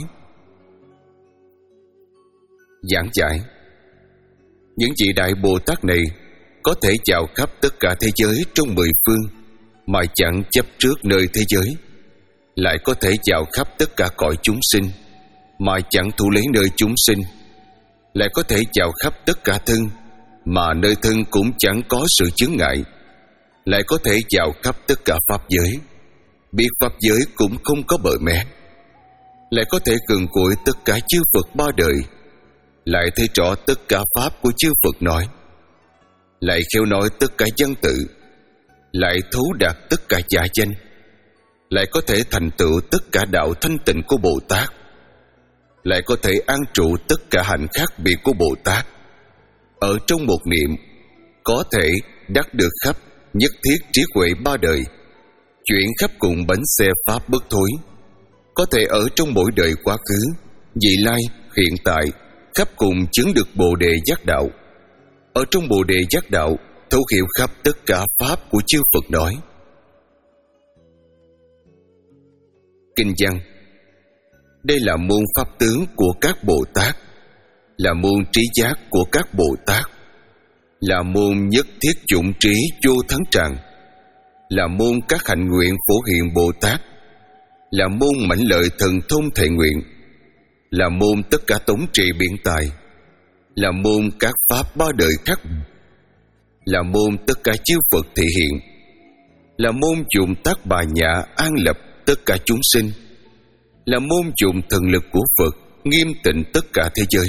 Speaker 1: Giảng giải. Những vị đại Bồ Tát này có thể vào khắp tất cả thế giới trong mười phương, mà chẳng chấp trước nơi thế giới, lại có thể vào khắp tất cả cõi chúng sinh, mà chẳng thu lấy nơi chúng sinh, lại có thể vào khắp tất cả thân, mà nơi thân cũng chẳng có sự chướng ngại, lại có thể vào khắp tất cả pháp giới, biết pháp giới cũng không có bờ mé, lại có thể gần gũi tất cả chư Phật ba đời, lại thấy rõ tất cả pháp của chư Phật nói, lại khéo nói tất cả văn tự, lại thấu đạt tất cả giả danh, lại có thể thành tựu tất cả đạo thanh tịnh của Bồ Tát, lại có thể an trụ tất cả hạnh khác biệt của Bồ Tát, ở trong một niệm, có thể đắc được khắp nhất thiết trí huệ ba đời, chuyển khắp cùng bánh xe pháp bất thối, có thể ở trong mỗi đời quá khứ, vị lai, hiện tại, khắp cùng chứng được Bồ Đề Giác Đạo. Ở trong Bồ Đề Giác Đạo thấu hiểu khắp tất cả pháp của chư Phật nói. Kinh văn: đây là môn pháp tướng của các Bồ Tát, là môn trí giác của các Bồ Tát, là môn nhất thiết chủng trí vô thắng tràng, là môn các hạnh nguyện phổ hiện Bồ Tát, là môn mãnh lợi thần thông thệ nguyện, là môn tất cả tống trị biện tài, là môn các pháp ba đời khác, là môn tất cả chư Phật thị hiện, là môn dụng tác bà nhã an lập tất cả chúng sinh, là môn dụng thần lực của Phật nghiêm tịnh tất cả thế giới.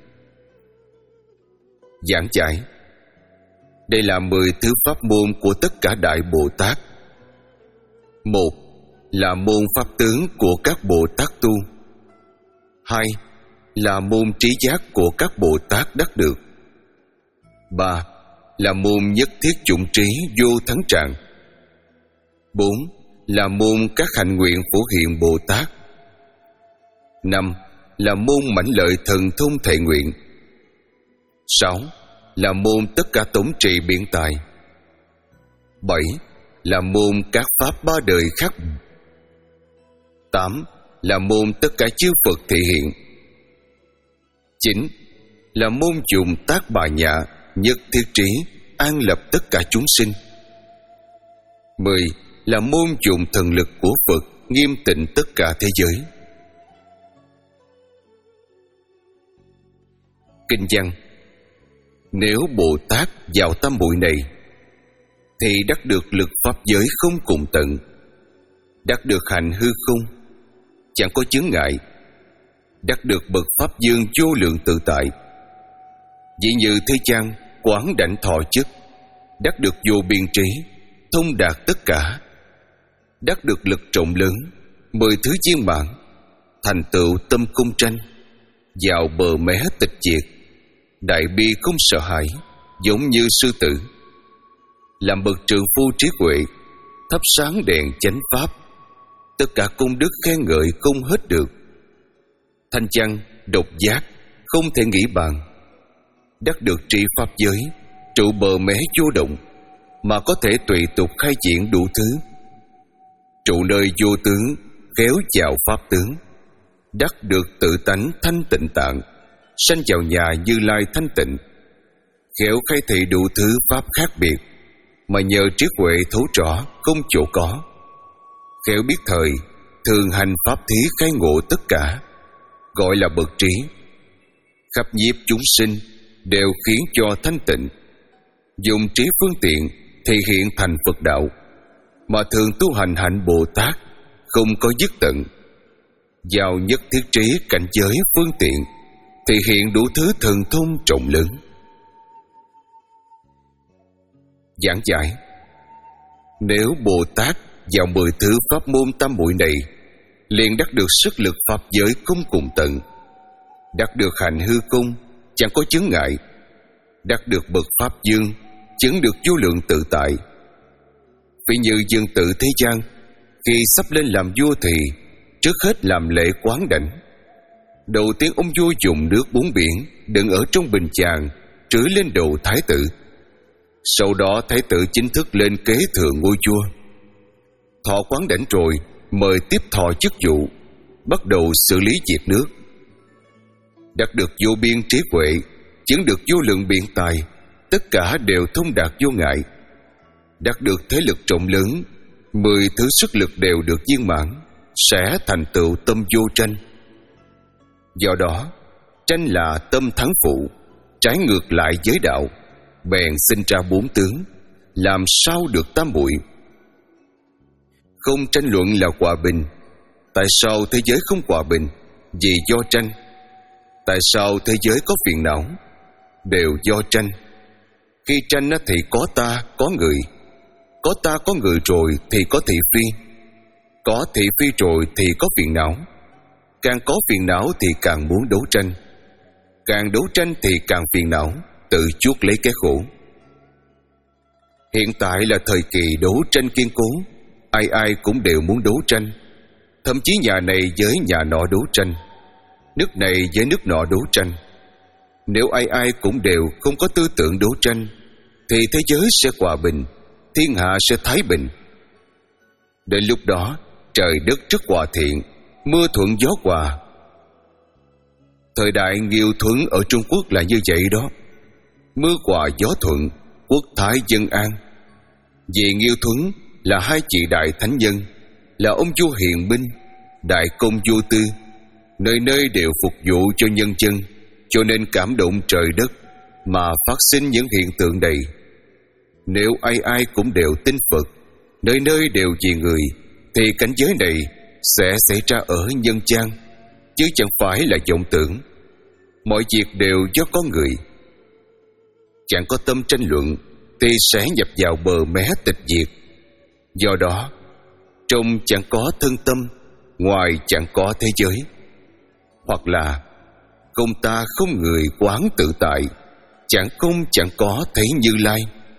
Speaker 1: Giảng giải: đây là mười thứ pháp môn của tất cả Đại Bồ Tát. Một là môn pháp tướng của các Bồ Tát tu. Hai là môn trí giác của các Bồ Tát đắc được. Ba là môn nhất thiết chủng trí vô thắng trạng. Bốn là môn các hạnh nguyện phổ hiện Bồ Tát. Năm là môn mãnh lợi thần thông thệ nguyện. Sáu là môn tất cả tổng trị biện tài. Bảy là môn các pháp ba đời khác. Tám là môn tất cả chư Phật thị hiện. Chín là môn dụng tác bà nhã nhất thiết trí an lập tất cả chúng sinh. Mười là môn dụng thần lực của Phật nghiêm tịnh tất cả thế giới. Kinh văn: nếu Bồ Tát vào tam muội này thì đắc được lực pháp giới không cùng tận, đắc được hạnh hư không, chẳng có chướng ngại, đắc được bậc pháp dương vô lượng tự tại. Dĩ như thế gian quán đảnh thọ chức, đắc được vô biên trí, thông đạt tất cả, đắc được lực trọng lớn, mười thứ viên mãn, thành tựu tâm không tranh, vào bờ mé tịch diệt, đại bi không sợ hãi, giống như sư tử, làm bậc trượng phu trí huệ, thắp sáng đèn chánh pháp, tất cả công đức khen ngợi không hết được. Thanh văn độc giác không thể nghĩ bàn, đắc được tri pháp giới, trụ bờ mé vô động, mà có thể tùy tục khai triển đủ thứ. Trụ nơi vô tướng, khéo vào pháp tướng, đắc được tự tánh thanh tịnh tạng, sanh vào nhà Như Lai thanh tịnh, khéo khai thị đủ thứ pháp khác biệt, mà nhờ trí huệ thấu rõ không chỗ có, khéo biết thời thường hành pháp thí khai ngộ tất cả, gọi là bậc trí. Khắp nhiếp chúng sinh đều khiến cho thanh tịnh, dùng trí phương tiện thì hiện thành Phật đạo, mà thường tu hành hạnh Bồ Tát không có dứt tận. Vào nhất thiết trí cảnh giới phương tiện thì hiện đủ thứ thần thông trọng lớn. Giảng giải: nếu Bồ Tát vào mười thứ pháp môn tam muội này liền đắc được sức lực pháp giới không cùng tận, đắc được hành hư không, chẳng có chướng ngại, đắc được bậc pháp dương, chứng được vô lượng tự tại. Vì như dương tự thế gian, khi sắp lên làm vua thì trước hết làm lễ quán đảnh. Đầu tiên ông vua dùng nước bốn biển đựng ở trong bình tràng trưới lên đầu thái tử. Sau đó thái tử chính thức lên kế thừa ngôi vua. Thọ quán đảnh rồi, mời tiếp thọ chức vụ, bắt đầu xử lý việc nước. Đắc được vô biên trí huệ, chứng được vô lượng biện tài, tất cả đều thông đạt vô ngại. Đắc được thế lực trọng lớn, mười thứ sức lực đều được viên mãn, sẽ thành tựu tâm vô tranh. Do đó, tranh là tâm thắng phụ, trái ngược lại giới đạo, bèn sinh ra bốn tướng, làm sao được tam muội. Không tranh luận là hòa bình. Tại sao thế giới không hòa bình? Vì do tranh. Tại sao thế giới có phiền não? Đều do tranh. Khi tranh thì có ta, có người. Có ta có người rồi thì có thị phi. Có thị phi rồi thì có phiền não. Càng có phiền não thì càng muốn đấu tranh. Càng đấu tranh thì càng phiền não, tự chuốc lấy cái khổ. Hiện tại là thời kỳ đấu tranh kiên cố, ai ai cũng đều muốn đấu tranh. Thậm chí nhà này với nhà nọ đấu tranh, nước này với nước nọ đấu tranh, Nếu ai ai cũng đều không có tư tưởng đấu tranh, thì thế giới sẽ hòa bình, thiên hạ sẽ thái bình. Đến lúc đó, trời đất rất hòa thiện, mưa thuận gió hòa. Thời đại Nghiêu Thuấn ở Trung Quốc là như vậy đó. Mưa hòa gió thuận, quốc thái dân an. Vì Nghiêu Thuấn là hai chị đại thánh nhân, là ông vua hiền binh, đại công vô tư, nơi nơi đều phục vụ cho nhân dân, cho nên cảm động trời đất mà phát sinh những hiện tượng này. Nếu ai ai cũng đều tin Phật, nơi nơi đều vì người, thì cảnh giới này sẽ xảy ra ở nhân gian, chứ chẳng phải là vọng tưởng. Mọi việc đều do con người. Chẳng có tâm tranh luận thì sẽ nhập vào bờ mé tịch diệt. Do đó, trong chẳng có thân tâm, ngoài chẳng có thế giới. Hoặc là không ta không người quán tự tại, chẳng không chẳng có thấy Như Lai.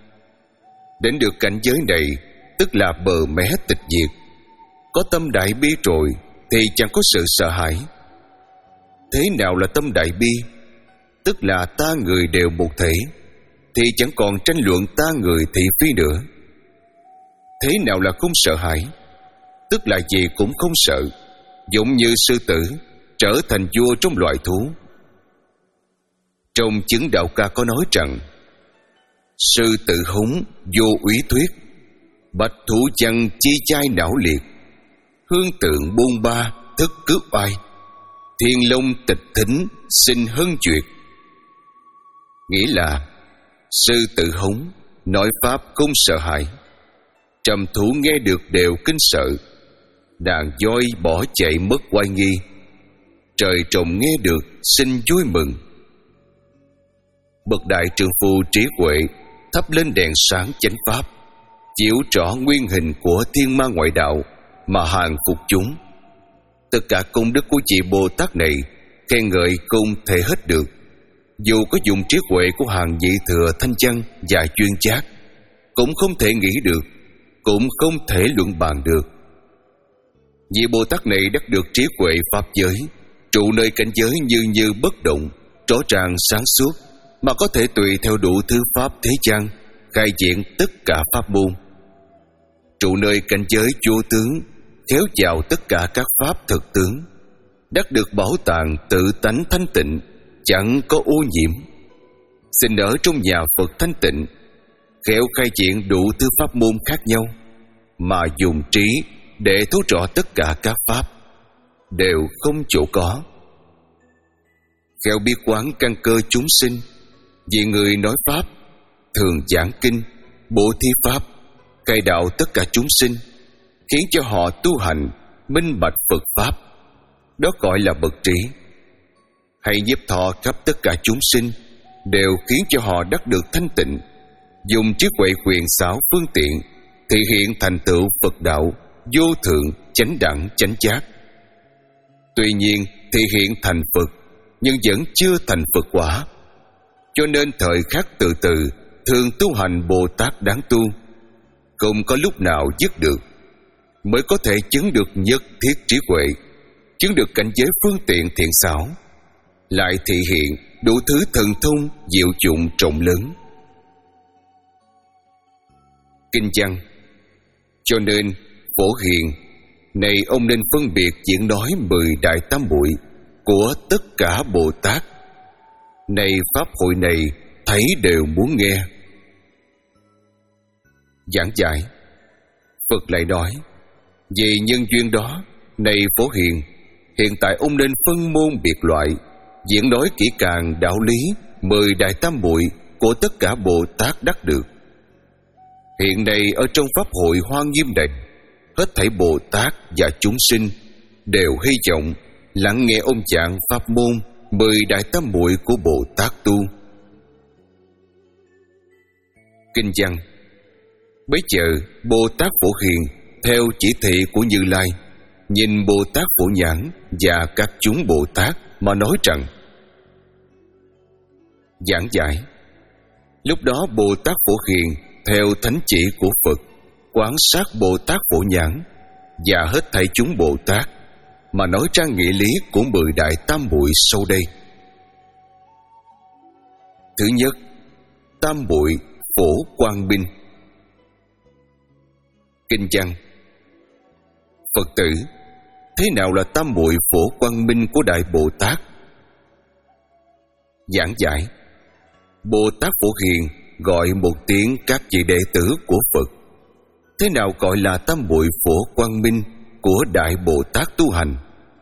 Speaker 1: Đến được cảnh giới này tức là bờ mé tịch diệt. Có tâm đại bi rồi thì chẳng có sự sợ hãi. Thế nào là tâm đại bi? Tức là ta người đều một thể, thì chẳng còn tranh luận ta người thị phi nữa. Thế nào là không sợ hãi? Tức là gì cũng không sợ, giống như sư tử trở thành vua trong loài thú. Trong chứng đạo ca có nói rằng: sư tử húng vô úy thuyết, bạch thủ chăn chi chai não liệt, hương tượng buôn ba thức cướp oai, thiên long tịch thính sinh hân duyệt. Nghĩa là sư tử húng nói pháp không sợ hãi, trầm thủ nghe được đều kinh sợ, đàn voi bỏ chạy mất oai nghi, trời trồng nghe được xin vui mừng. Bậc đại trượng phu trí huệ thắp lên đèn sáng chánh pháp, chiếu rõ nguyên hình của thiên ma ngoại đạo mà hàng phục chúng. Tất cả công đức của vị Bồ Tát này khen ngợi không thể hết được, dù có dùng trí huệ của hàng vị thừa thanh văn và chuyên giác, cũng không thể nghĩ được, cũng không thể luận bàn được. Vị Bồ Tát này đắc được trí huệ pháp giới, trụ nơi cảnh giới như như bất động, rõ ràng sáng suốt, mà có thể tùy theo đủ thứ pháp thế gian khai triển tất cả pháp môn. Trụ nơi cảnh giới vô tướng, khéo vào tất cả các pháp thực tướng, đắc được bảo tàng tự tánh thanh tịnh, chẳng có ô nhiễm. Sinh ở trong nhà Phật thanh tịnh, khéo khai triển đủ thứ pháp môn khác nhau, mà dùng trí để thấu rõ tất cả các pháp, đều không chỗ có. Khéo biết quán căn cơ chúng sinh, vì người nói pháp, thường giảng kinh, bố thí pháp, cai đạo tất cả chúng sinh, khiến cho họ tu hành minh bạch Phật pháp. Đó gọi là bậc trí. Hay nhiếp thọ khắp tất cả chúng sinh, đều khiến cho họ đắc được thanh tịnh, dùng trí huệ quyền xảo phương tiện thể hiện thành tựu Phật đạo vô thượng chánh đẳng chánh giác. Tuy nhiên thể hiện thành Phật, nhưng vẫn chưa thành Phật quả. Cho nên thời khắc từ từ thường tu hành Bồ Tát đáng tu, không có lúc nào dứt được, mới có thể chứng được nhất thiết trí huệ, chứng được cảnh giới phương tiện thiện xảo, lại thị hiện đủ thứ thần thông diệu dụng rộng lớn. Kinh văn. Cho nên Phổ Hiền này ông nên phân biệt diễn nói mười đại tam muội của tất cả Bồ Tát. Này pháp hội này thấy đều muốn nghe. Giảng giải. Phật lại nói: vì nhân duyên đó, này Phổ Hiền, hiện tại ông nên phân môn biệt loại, diễn nói kỹ càng đạo lý mười đại tam muội của tất cả Bồ Tát đắc được. Hiện nay ở trong pháp hội Hoa Nghiêm này, hết thảy Bồ Tát và chúng sinh đều hy vọng lắng nghe ông giảng pháp môn mười đại tam muội của Bồ Tát tu. Kinh văn. Bấy giờ Bồ Tát Phổ Hiền theo chỉ thị của Như Lai, nhìn Bồ Tát Phổ Nhãn và các chúng Bồ Tát mà nói rằng: giảng giải. Lúc đó Bồ Tát Phổ Hiền theo thánh chỉ của Phật quán sát Bồ Tát Phổ Nhãn và hết thảy chúng Bồ Tát mà nói ra nghĩa lý của mười đại tam muội sau đây. Thứ nhất, tam muội phổ quang minh. Kinh văn. Phật tử, thế nào là tam muội phổ quang minh của Đại Bồ Tát? Giảng giải. Bồ Tát Phổ Hiền gọi một tiếng các vị đệ tử của Phật. Thế nào gọi là tam muội phổ quang minh của Đại Bồ Tát tu hành?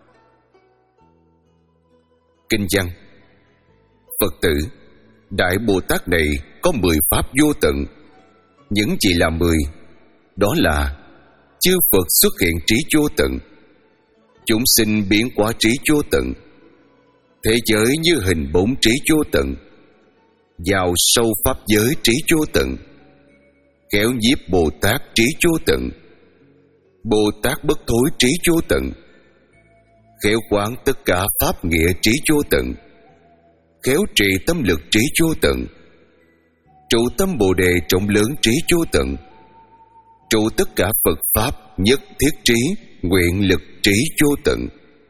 Speaker 1: Kinh văn. Phật tử, Đại Bồ Tát này có mười pháp vô tận. Những gì là mười? Đó là chư Phật xuất hiện trí vô tận, chúng sinh biến hóa trí vô tận, thế giới như hình bóng trí vô tận, vào sâu pháp giới trí vô tận, khéo nhiếp Bồ Tát trí vô tận, Bồ Tát bất thối trí vô tận, khéo quán tất cả pháp nghĩa trí vô tận, khéo trì tâm lực trí vô tận, trụ tâm Bồ Đề trọng lớn trí vô tận, trụ tất cả Phật pháp nhất thiết trí nguyện lực trí vô tận.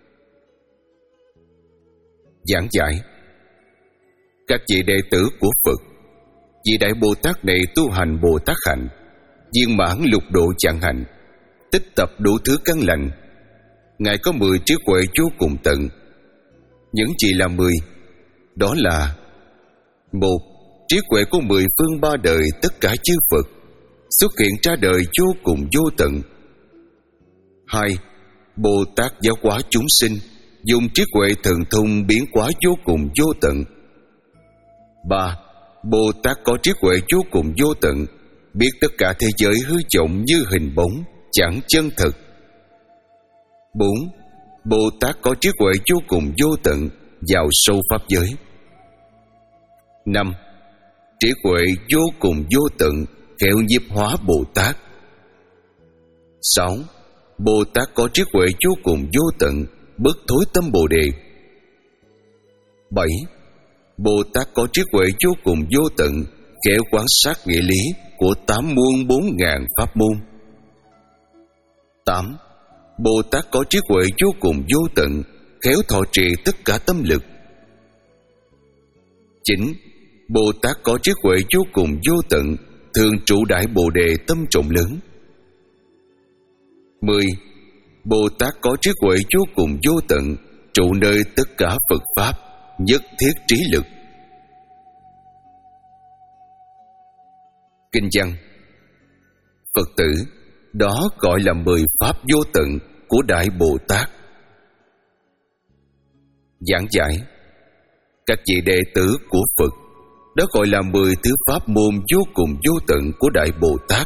Speaker 1: Giảng giải. Các vị đệ tử của Phật, vị Đại Bồ Tát này tu hành Bồ Tát hạnh, viên mãn lục độ chẳng hạnh, tích tập đủ thứ căn lành. Ngài có mười trí huệ vô cùng tận. Những gì là mười? Đó là: một, trí huệ của mười phương ba đời tất cả chư Phật xuất hiện ra đời vô cùng vô tận. Hai, Bồ Tát giáo hóa chúng sinh, dùng trí huệ thần thông biến hóa vô cùng vô tận. Ba, Bồ Tát có trí huệ vô cùng vô tận, biết tất cả thế giới hư vọng như hình bóng, chẳng chân thực. Bốn, Bồ Tát có trí huệ vô cùng vô tận, vào sâu pháp giới. Năm, trí huệ vô cùng vô tận, khéo nhiếp hóa Bồ Tát. Sáu, Bồ Tát có trí huệ vô cùng vô tận, bất thối tâm Bồ Đề. Bảy, Bồ Tát có trí huệ vô cùng vô tận, khéo quan sát nghĩa lý của tám muôn bốn ngàn pháp môn. Tám, Bồ Tát có trí huệ vô cùng vô tận, khéo thọ trì tất cả tâm lực. Chín, Bồ Tát có trí huệ vô cùng vô tận, thường trụ đại Bồ Đề tâm trọng lớn. Mười, Bồ Tát có trí huệ vô cùng vô tận, trụ nơi tất cả Phật pháp, nhất thiết trí lực. Kinh văn. Phật tử, đó gọi là mười pháp vô tận của Đại Bồ Tát. Giảng giải. Các vị đệ tử của Phật, đó gọi là mười thứ pháp môn vô cùng vô tận của Đại Bồ Tát.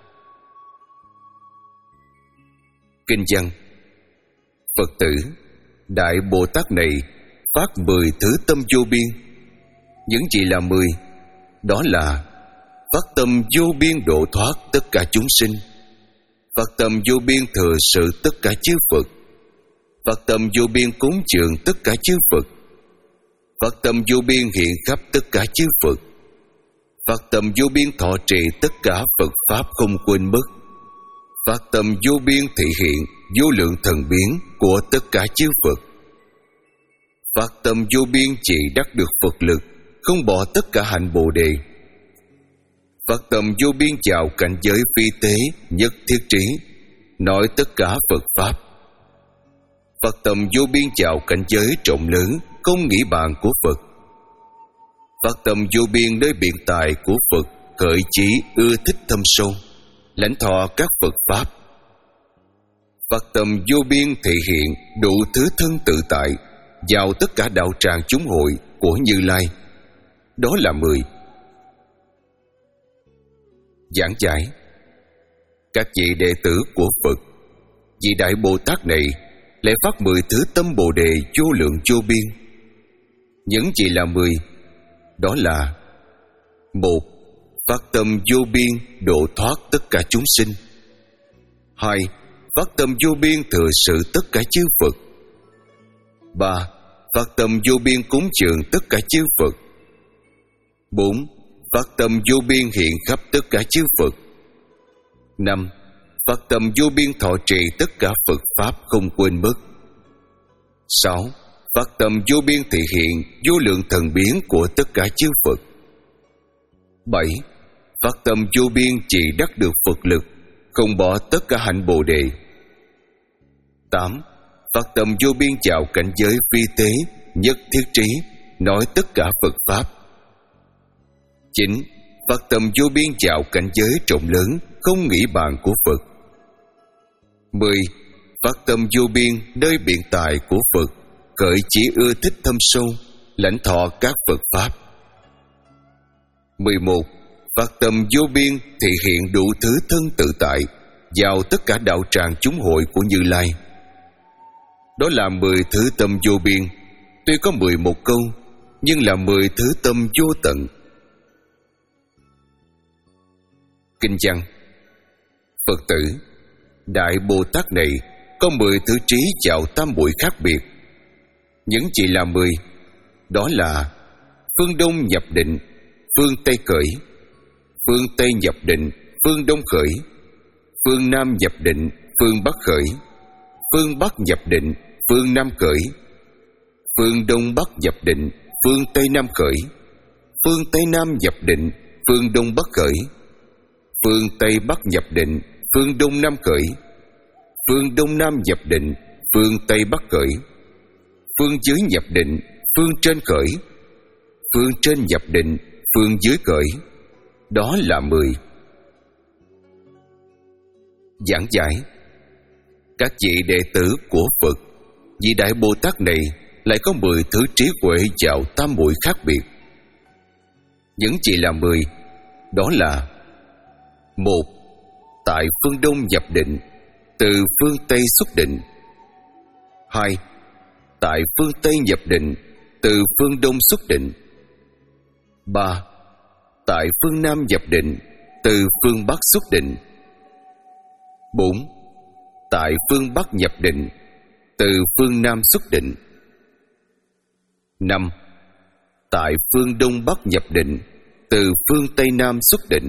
Speaker 1: Kinh văn. Phật tử, Đại Bồ Tát này phát mười thứ tâm vô biên. Những gì là mười? Đó là phát tâm vô biên độ thoát tất cả chúng sinh, phát tâm vô biên thừa sự tất cả chư Phật, phát tâm vô biên cúng dường tất cả chư Phật, phát tâm vô biên hiện khắp tất cả chư Phật, phát tâm vô biên thọ trì tất cả Phật pháp không quên mất, phát tâm vô biên thị hiện vô lượng thần biến của tất cả chư Phật, phát tâm vô biên chỉ đắc được Phật lực, không bỏ tất cả hạnh Bồ Đề, phát tâm vô biên chào cảnh giới phi tế nhất thiết trí, nói tất cả Phật pháp, phát tâm vô biên chào cảnh giới rộng lớn không nghĩ bàn của Phật, phát tâm vô biên nơi biện tài của Phật, khởi chí ưa thích thâm sâu, lãnh thọ các Phật pháp, phát tâm vô biên thị hiện đủ thứ thân tự tại vào tất cả đạo tràng chúng hội của Như Lai. Đó là mười. Giảng giải. Các vị đệ tử của Phật, vị Đại Bồ Tát này lại phát mười thứ tâm Bồ Đề vô lượng vô biên. Những gì là mười? Đó là: một, phát tâm vô biên độ thoát tất cả chúng sinh. Hai, phát tâm vô biên thừa sự tất cả chư Phật. Ba, phát tâm vô biên cúng dường tất cả chư Phật. Bốn, phát tâm vô biên hiện khắp tất cả chư Phật. Năm, phát tâm vô biên thọ trì tất cả Phật pháp không quên mất. Sáu, phát tâm vô biên thị hiện vô lượng thần biến của tất cả chư Phật. Bảy. Phát tâm vô biên chỉ đắc được Phật lực, không bỏ tất cả hạnh Bồ Đề. Tám. Phát tâm vô biên chào cảnh giới vi tế, nhất thiết trí, nói tất cả Phật Pháp. Chín. Phát tâm vô biên chào cảnh giới rộng lớn, không nghĩ bàn của Phật. Mười. Phát tâm vô biên nơi biện tài của Phật, khởi chỉ ưa thích thâm sâu, lãnh thọ các Phật Pháp. Mười một. Phát tâm vô biên thị hiện đủ thứ thân tự tại vào tất cả đạo tràng chúng hội của Như Lai. Đó là mười thứ tâm vô biên, tuy có mười một câu, nhưng là mười thứ tâm vô tận. Kinh văn: Phật tử, Đại Bồ Tát này có mười thứ trí vào tam muội khác biệt. Những chỉ là mười, đó là phương Đông nhập định, phương Tây khởi, phương Tây nhập định, phương Đông khởi, phương Nam nhập định, phương Bắc khởi, phương Bắc nhập định, phương Nam khởi, phương Đông Bắc nhập định, phương Tây Nam khởi, phương Tây Nam nhập định, phương Đông Bắc khởi, phương Tây Bắc nhập định, phương Đông Nam khởi, phương Đông Nam nhập định, phương Tây Bắc khởi, phương dưới nhập định, phương trên khởi, phương trên nhập định, phương dưới khởi. Đó là mười. Giảng giải: các vị đệ tử của Phật, vị Đại Bồ Tát này lại có mười thứ trí huệ vào tam muội khác biệt. Những chỉ là mười, đó là: một. Tại phương Đông nhập định, từ phương Tây xuất định. Hai. Tại phương Tây nhập định, từ phương Đông xuất định. Ba. Tại phương Nam nhập định, từ phương Bắc xuất định. Bốn. Tại phương Bắc nhập định, từ phương Nam xuất định. Năm. Tại phương Đông Bắc nhập định, từ phương Tây Nam xuất định.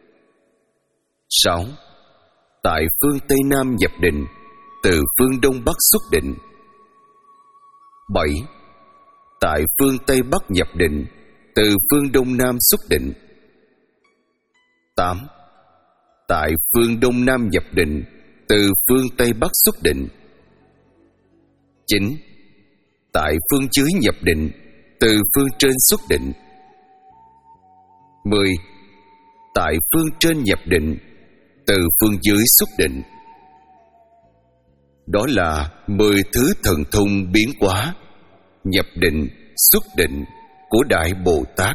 Speaker 1: Sáu. Tại phương Tây Nam nhập định, từ phương Đông Bắc xuất định. Bảy. Tại phương Tây Bắc nhập định, từ phương Đông Nam xuất định. Tám. Tại phương Đông Nam nhập định, từ phương Tây Bắc xuất định. Chín. Tại phương dưới nhập định, từ phương trên xuất định. Mười. Tại phương trên nhập định, từ phương dưới xuất định. Đó là mười thứ thần thông biến hóa, nhập định, xuất định của Đại Bồ Tát.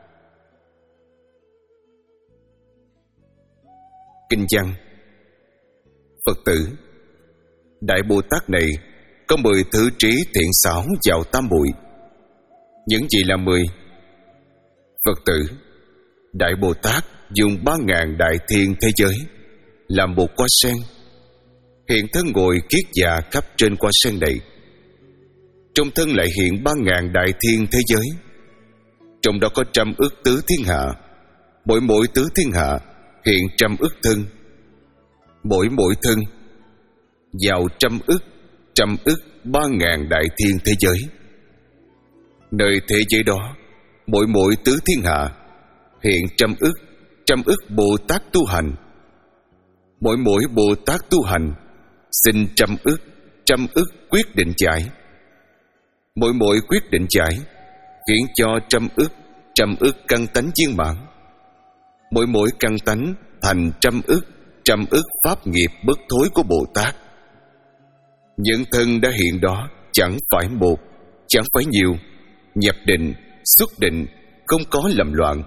Speaker 1: Kinh văn: Phật tử, Đại Bồ Tát này có mười thứ trí thiện xảo vào tam muội. Những gì là mười? Phật tử, Đại Bồ Tát dùng ba ngàn đại thiên thế giới làm một hoa sen, hiện thân ngồi kiết già khắp trên hoa sen này. Trong thân lại hiện ba ngàn đại thiên thế giới, trong đó có trăm ức tứ thiên hạ, mỗi mỗi tứ thiên hạ hiện trăm ức thân, mỗi mỗi thân vào trăm ức, trăm ức ba ngàn đại thiên thế giới. Nơi thế giới đó, mỗi mỗi tứ thiên hạ hiện trăm ức, trăm ức Bồ Tát tu hành. Mỗi mỗi Bồ Tát tu hành sinh trăm ức, trăm ức quyết định giải. Mỗi mỗi quyết định giải khiến cho trăm ức, trăm ức căn tánh viên mãn. Mỗi mỗi căn tánh thành trăm ức, trăm ức pháp nghiệp bất thối của Bồ Tát. Những thân đã hiện đó chẳng phải một, chẳng phải nhiều, nhập định, xuất định, không có lầm loạn.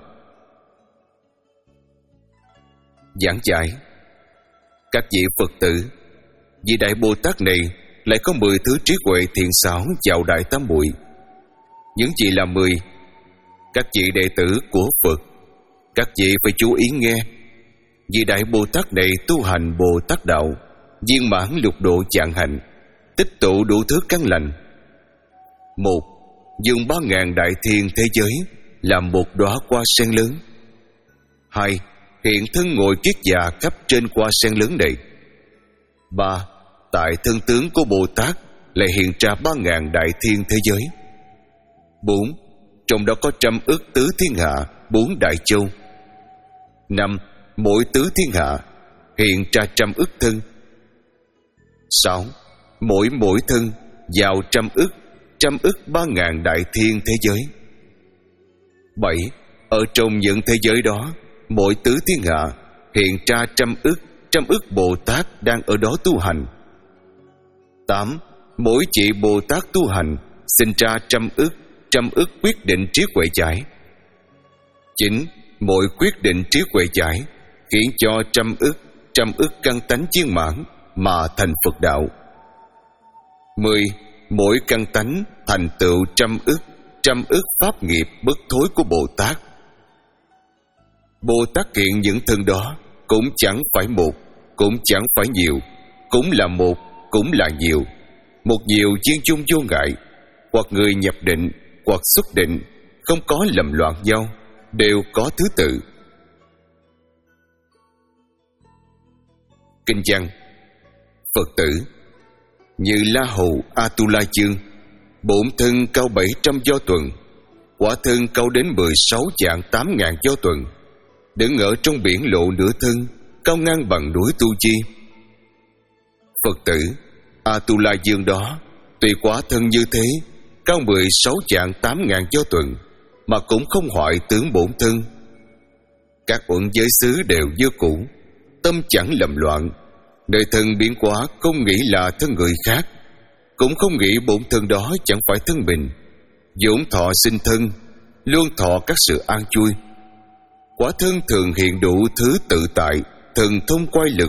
Speaker 1: Giảng giải: các vị Phật tử, vị Đại Bồ Tát này lại có mười thứ trí huệ thiện xảo vào Đại Tam Muội. Những gì là mười? Các vị đệ tử của Phật, các vị phải chú ý nghe. Vị Đại Bồ Tát này tu hành Bồ Tát đạo, viên mãn lục độ vạn hạnh, tích tụ đủ thứ căn lành. Một, dùng ba ngàn đại thiên thế giới làm một đóa hoa sen lớn. Hai, hiện thân ngồi kiết già khắp trên hoa sen lớn này. Ba, tại thân tướng của Bồ Tát lại hiện ra ba ngàn đại thiên thế giới. Bốn, trong đó có trăm ức tứ thiên hạ, bốn đại châu. Năm, mỗi tứ thiên hạ hiện ra trăm ức thân. Sáu, mỗi mỗi thân vào trăm ức, trăm ức ba ngàn đại thiên thế giới. Bảy, ở trong những thế giới đó, mỗi tứ thiên hạ hiện ra trăm ức, trăm ức Bồ Tát đang ở đó tu hành. Tám, mỗi vị Bồ Tát tu hành sinh ra trăm ức, trăm ức quyết định trí huệ giải. Chín, mỗi quyết định trí huệ giải khiến cho trăm ức, trăm ức căn tánh viên mãn mà thành Phật đạo. Mười, mỗi căn tánh thành tựu trăm ức, trăm ức pháp nghiệp bất thối của Bồ Tát. Bồ Tát kiện những thân đó cũng chẳng phải một, cũng chẳng phải nhiều, cũng là một, cũng là nhiều. Một nhiều duyên chung vô ngại, hoặc người nhập định, hoặc xuất định, không có lầm loạn nhau, đều có thứ tự. Kinh văn: Phật tử, như La Hầu Atula Dương, bổn thân cao bảy trăm do tuần, quả thân cao đến mười sáu vạn tám ngàn do tuần, đứng ở trong biển lộ nửa thân, cao ngang bằng núi Tu Chi. Phật tử, Atula Dương đó tuy quả thân như thế, cao mười sáu vạn tám ngàn do tuần, mà cũng không hoại tướng bổn thân. Các uẩn giới xứ đều như cũ, tâm chẳng lầm loạn, nơi thân biến hóa không nghĩ là thân người khác, cũng không nghĩ bổn thân đó chẳng phải thân mình. Vốn thọ sinh thân, luôn thọ các sự an vui. Quả thân thường hiện đủ thứ tự tại, thần thông quay lực.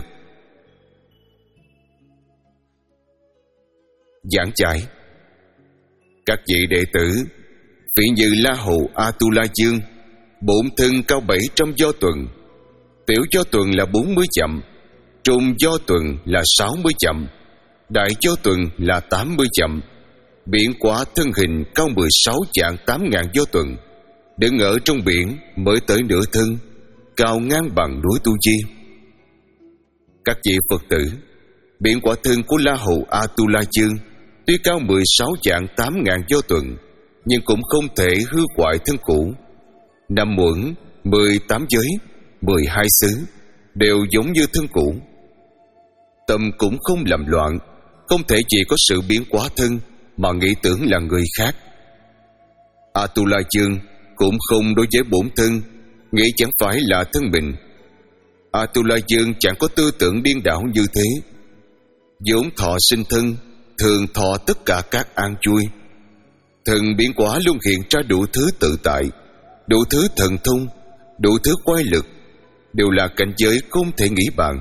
Speaker 1: Giảng giải: các vị đệ tử, vị như La Hầu Atula Dương, bổn thân cao bảy trăm do tuần, tiểu do tuần là bốn mươi dặm, trung do tuần là sáu mươi dặm, đại do tuần là tám mươi dặm. Biển quả thân hình cao mười sáu vạn tám ngàn do tuần, đứng ở trong biển mới tới nửa thân, cao ngang bằng núi Tu Chi. Các vị Phật tử, biển quả thân của La Hầu Atula Dương tuy cao mười sáu vạn tám ngàn do tuần, nhưng cũng không thể hư hoại thân cũ. Năm muộn, mười tám giới, mười hai xứ đều giống như thân cũ. Tâm cũng không lầm loạn, không thể chỉ có sự biến hóa thân mà nghĩ tưởng là người khác. Atula Dương cũng không đối với bổn thân nghĩ chẳng phải là thân mình. Atula Dương chẳng có tư tưởng điên đảo như thế. vốn thọ sinh thân, thường thọ tất cả các an vui. Thần biến hóa luôn hiện ra đủ thứ tự tại, đủ thứ thần thông, đủ thứ quay lực, đều là cảnh giới không thể nghĩ bàn.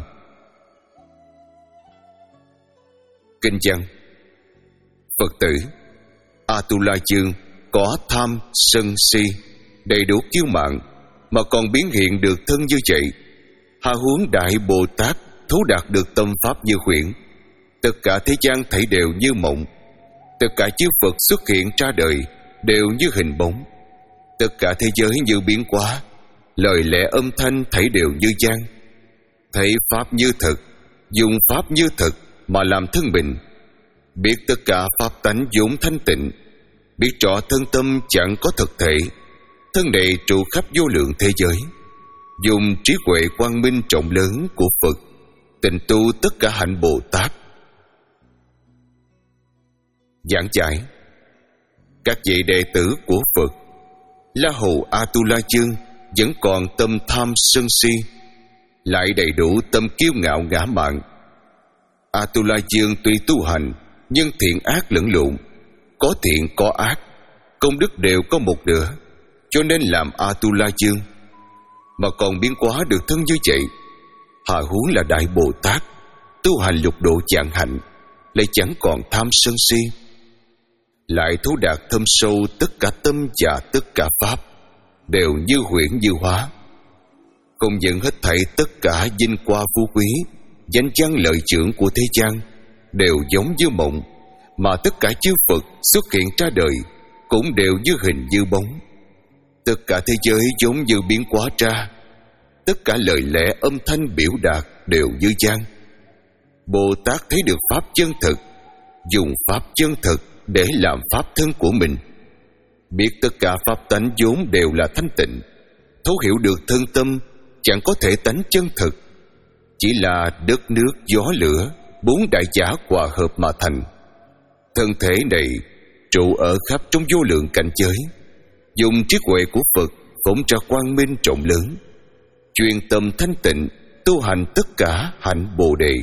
Speaker 1: Kinh văn: Phật tử, Atula Dương có tham, sân, si, đầy đủ kiêu mạn, mà còn biến hiện được thân như vậy. Hà huống Đại Bồ Tát thấu đạt được tâm pháp như huyễn. Tất cả thế gian thảy đều như mộng. Tất cả chư Phật xuất hiện ra đời đều như hình bóng. Tất cả thế giới như biến hóa, lời lẽ âm thanh thảy đều như gian. Thấy pháp như thật, dùng pháp như thật mà làm thân mình. Biết tất cả pháp tánh vốn thanh tịnh, biết rõ thân tâm chẳng có thực thể, thân này trụ khắp vô lượng thế giới. Dùng trí huệ quang minh trọng lớn của Phật tịnh tu tất cả hạnh Bồ Tát. Giảng giải: các vị đệ tử của Phật, La Hầu Atula Dương vẫn còn tâm tham sân si, lại đầy đủ tâm kiêu ngạo ngã mạn. Atula Dương tuy tu hành, nhưng thiện ác lẫn lộn, có thiện có ác, công đức đều có một nửa, cho nên làm Atula Dương. Mà còn biến hóa được thân như vậy, hà huống là Đại Bồ Tát tu hành lục độ vạn hạnh, lại chẳng còn tham sân si, lại thấu đạt thâm sâu tất cả tâm và tất cả pháp đều như huyễn như hóa. Không những hết thảy tất cả vinh hoa phú quý, danh văn lợi trưởng của thế gian đều giống như mộng, mà tất cả chư Phật xuất hiện ra đời cũng đều như hình như bóng. Tất cả thế giới giống như biến hóa ra, tất cả lời lẽ âm thanh biểu đạt đều như gian. Bồ Tát thấy được pháp chân thực, dùng pháp chân thực để làm pháp thân của mình. Biết tất cả pháp tánh vốn đều là thanh tịnh, thấu hiểu được thân tâm chẳng có thể tánh chân thực, chỉ là đất nước gió lửa, bốn đại giả hòa hợp mà thành. Thân thể này trụ ở khắp trong vô lượng cảnh giới, dùng trí huệ của Phật phóng ra quang minh rộng lớn, chuyên tâm thanh tịnh tu hành tất cả hạnh Bồ Đề.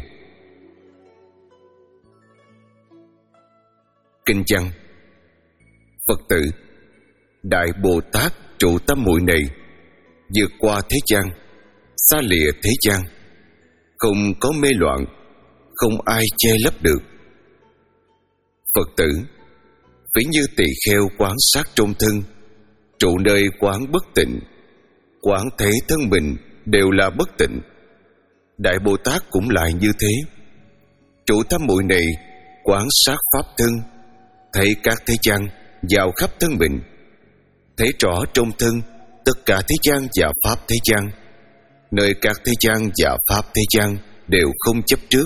Speaker 1: Kinh văn: Phật tử, Đại Bồ Tát trụ tâm muội này, vượt qua thế gian, xa lìa thế gian, không có mê loạn, không ai che lấp được. Phật tử, ví như tỳ kheo quán sát trong thân, trụ nơi quán bất tịnh, quán thấy thân mình đều là bất tịnh. Đại Bồ Tát cũng lại như thế, trụ tâm muội này quán sát pháp thân, thấy các thế gian vào khắp thân mình, thấy rõ trong thân tất cả thế gian và pháp thế gian, nơi các thế gian và pháp thế gian đều không chấp trước.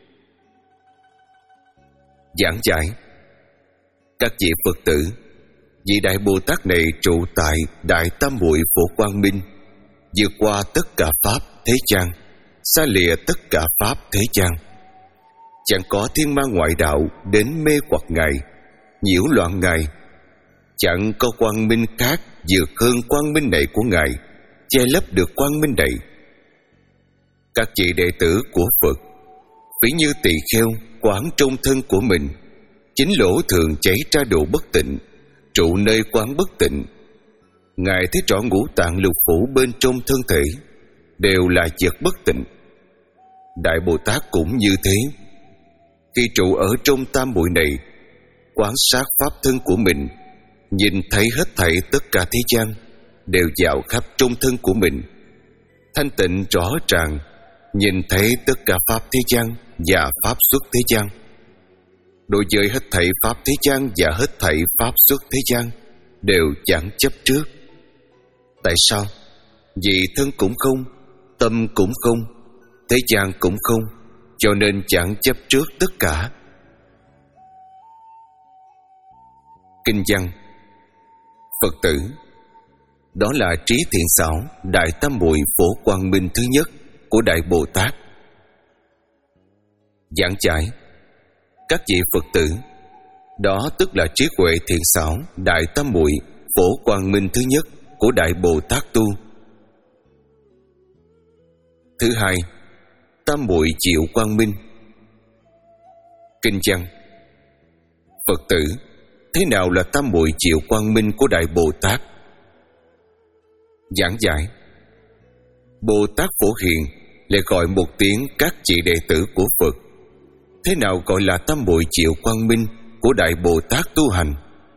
Speaker 1: Giảng giải: các vị Phật tử, vị Đại Bồ Tát này trụ tại Đại Tam Muội Phổ Quang Minh, vượt qua tất cả pháp thế gian, xa lìa tất cả pháp thế gian. Chẳng có thiên ma ngoại đạo đến mê hoặc Ngài, nhiễu loạn Ngài. Chẳng có quang minh khác vượt hơn quang minh này của Ngài, che lấp được quang minh này. Các vị đệ tử của Phật, ví như tỳ kheo quán trong thân của mình, chính lỗ thường chảy ra độ bất tịnh, trụ nơi quán bất tịnh. Ngài thấy rõ ngũ tạng lục phủ bên trong thân thể đều là vật bất tịnh. Đại Bồ Tát cũng như thế, khi trụ ở trong tam muội này, quán sát pháp thân của mình, nhìn thấy hết thảy tất cả thế gian đều vào khắp trong thân của mình, thanh tịnh rõ ràng, nhìn thấy tất cả pháp thế gian và pháp xuất thế gian. Đối với hết thảy pháp thế gian và hết thảy pháp xuất thế gian đều chẳng chấp trước. Tại sao? Vì thân cũng không, tâm cũng không, thế gian cũng không, cho nên chẳng chấp trước tất cả. Kinh văn: Phật tử, đó là trí thiện xảo Đại Tam Muội Phổ Quang Minh thứ nhất của Đại Bồ Tát. Giảng giải: các vị Phật tử, đó tức là trí huệ thiện xảo Đại Tam Muội Phổ Quang Minh thứ nhất của Đại Bồ Tát tu. Thứ hai, Tam Muội Diệu Quang Minh. Kinh văn: Phật tử, thế nào là Tam Muội Diệu Quang Minh của Đại Bồ Tát? Giảng giải: Bồ Tát Phổ Hiền lại gọi một tiếng các vị đệ tử của Phật. Thế nào gọi là Tam Muội Diệu Quang Minh của Đại Bồ Tát tu hành?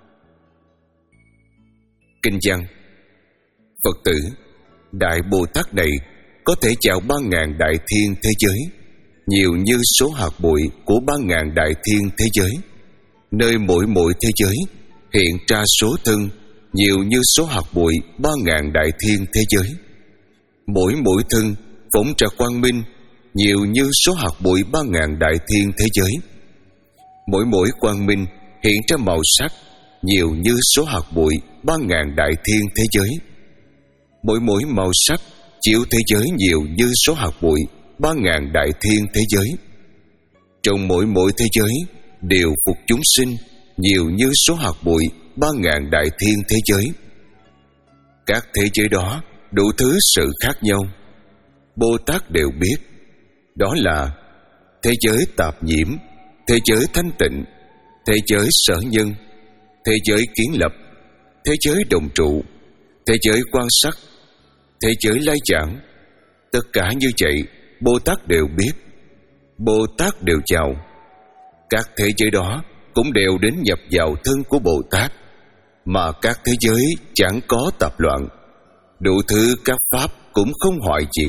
Speaker 1: Kinh văn: Phật tử, Đại Bồ Tát này có thể chào ba ngàn đại thiên thế giới, nhiều như số hạt bụi của ba ngàn đại thiên thế giới, nơi mỗi mỗi thế giới hiện ra số thân nhiều như số hạt bụi ba ngàn đại thiên thế giới. Mỗi mỗi thân phóng ra quang minh nhiều như số hạt bụi ba ngàn đại thiên thế giới. Mỗi mỗi quang minh hiện ra màu sắc nhiều như số hạt bụi ba ngàn đại thiên thế giới. Mỗi mỗi màu sắc chiếu thế giới nhiều như số hạt bụi ba ngàn đại thiên thế giới. Trong mỗi mỗi thế giới đều phục chúng sinh nhiều như số hạt bụi ba ngàn đại thiên thế giới. Các thế giới đó đủ thứ sự khác nhau, Bồ Tát đều biết. Đó là thế giới tạp nhiễm, thế giới thanh tịnh, thế giới sở nhân, thế giới kiến lập, thế giới đồng trụ, thế giới quan sát, thế giới lai giảng. Tất cả như vậy Bồ Tát đều biết, Bồ Tát đều chào. Các thế giới đó cũng đều đến nhập vào thân của Bồ Tát, mà các thế giới chẳng có tạp loạn, đủ thứ các pháp cũng không hoại diệt.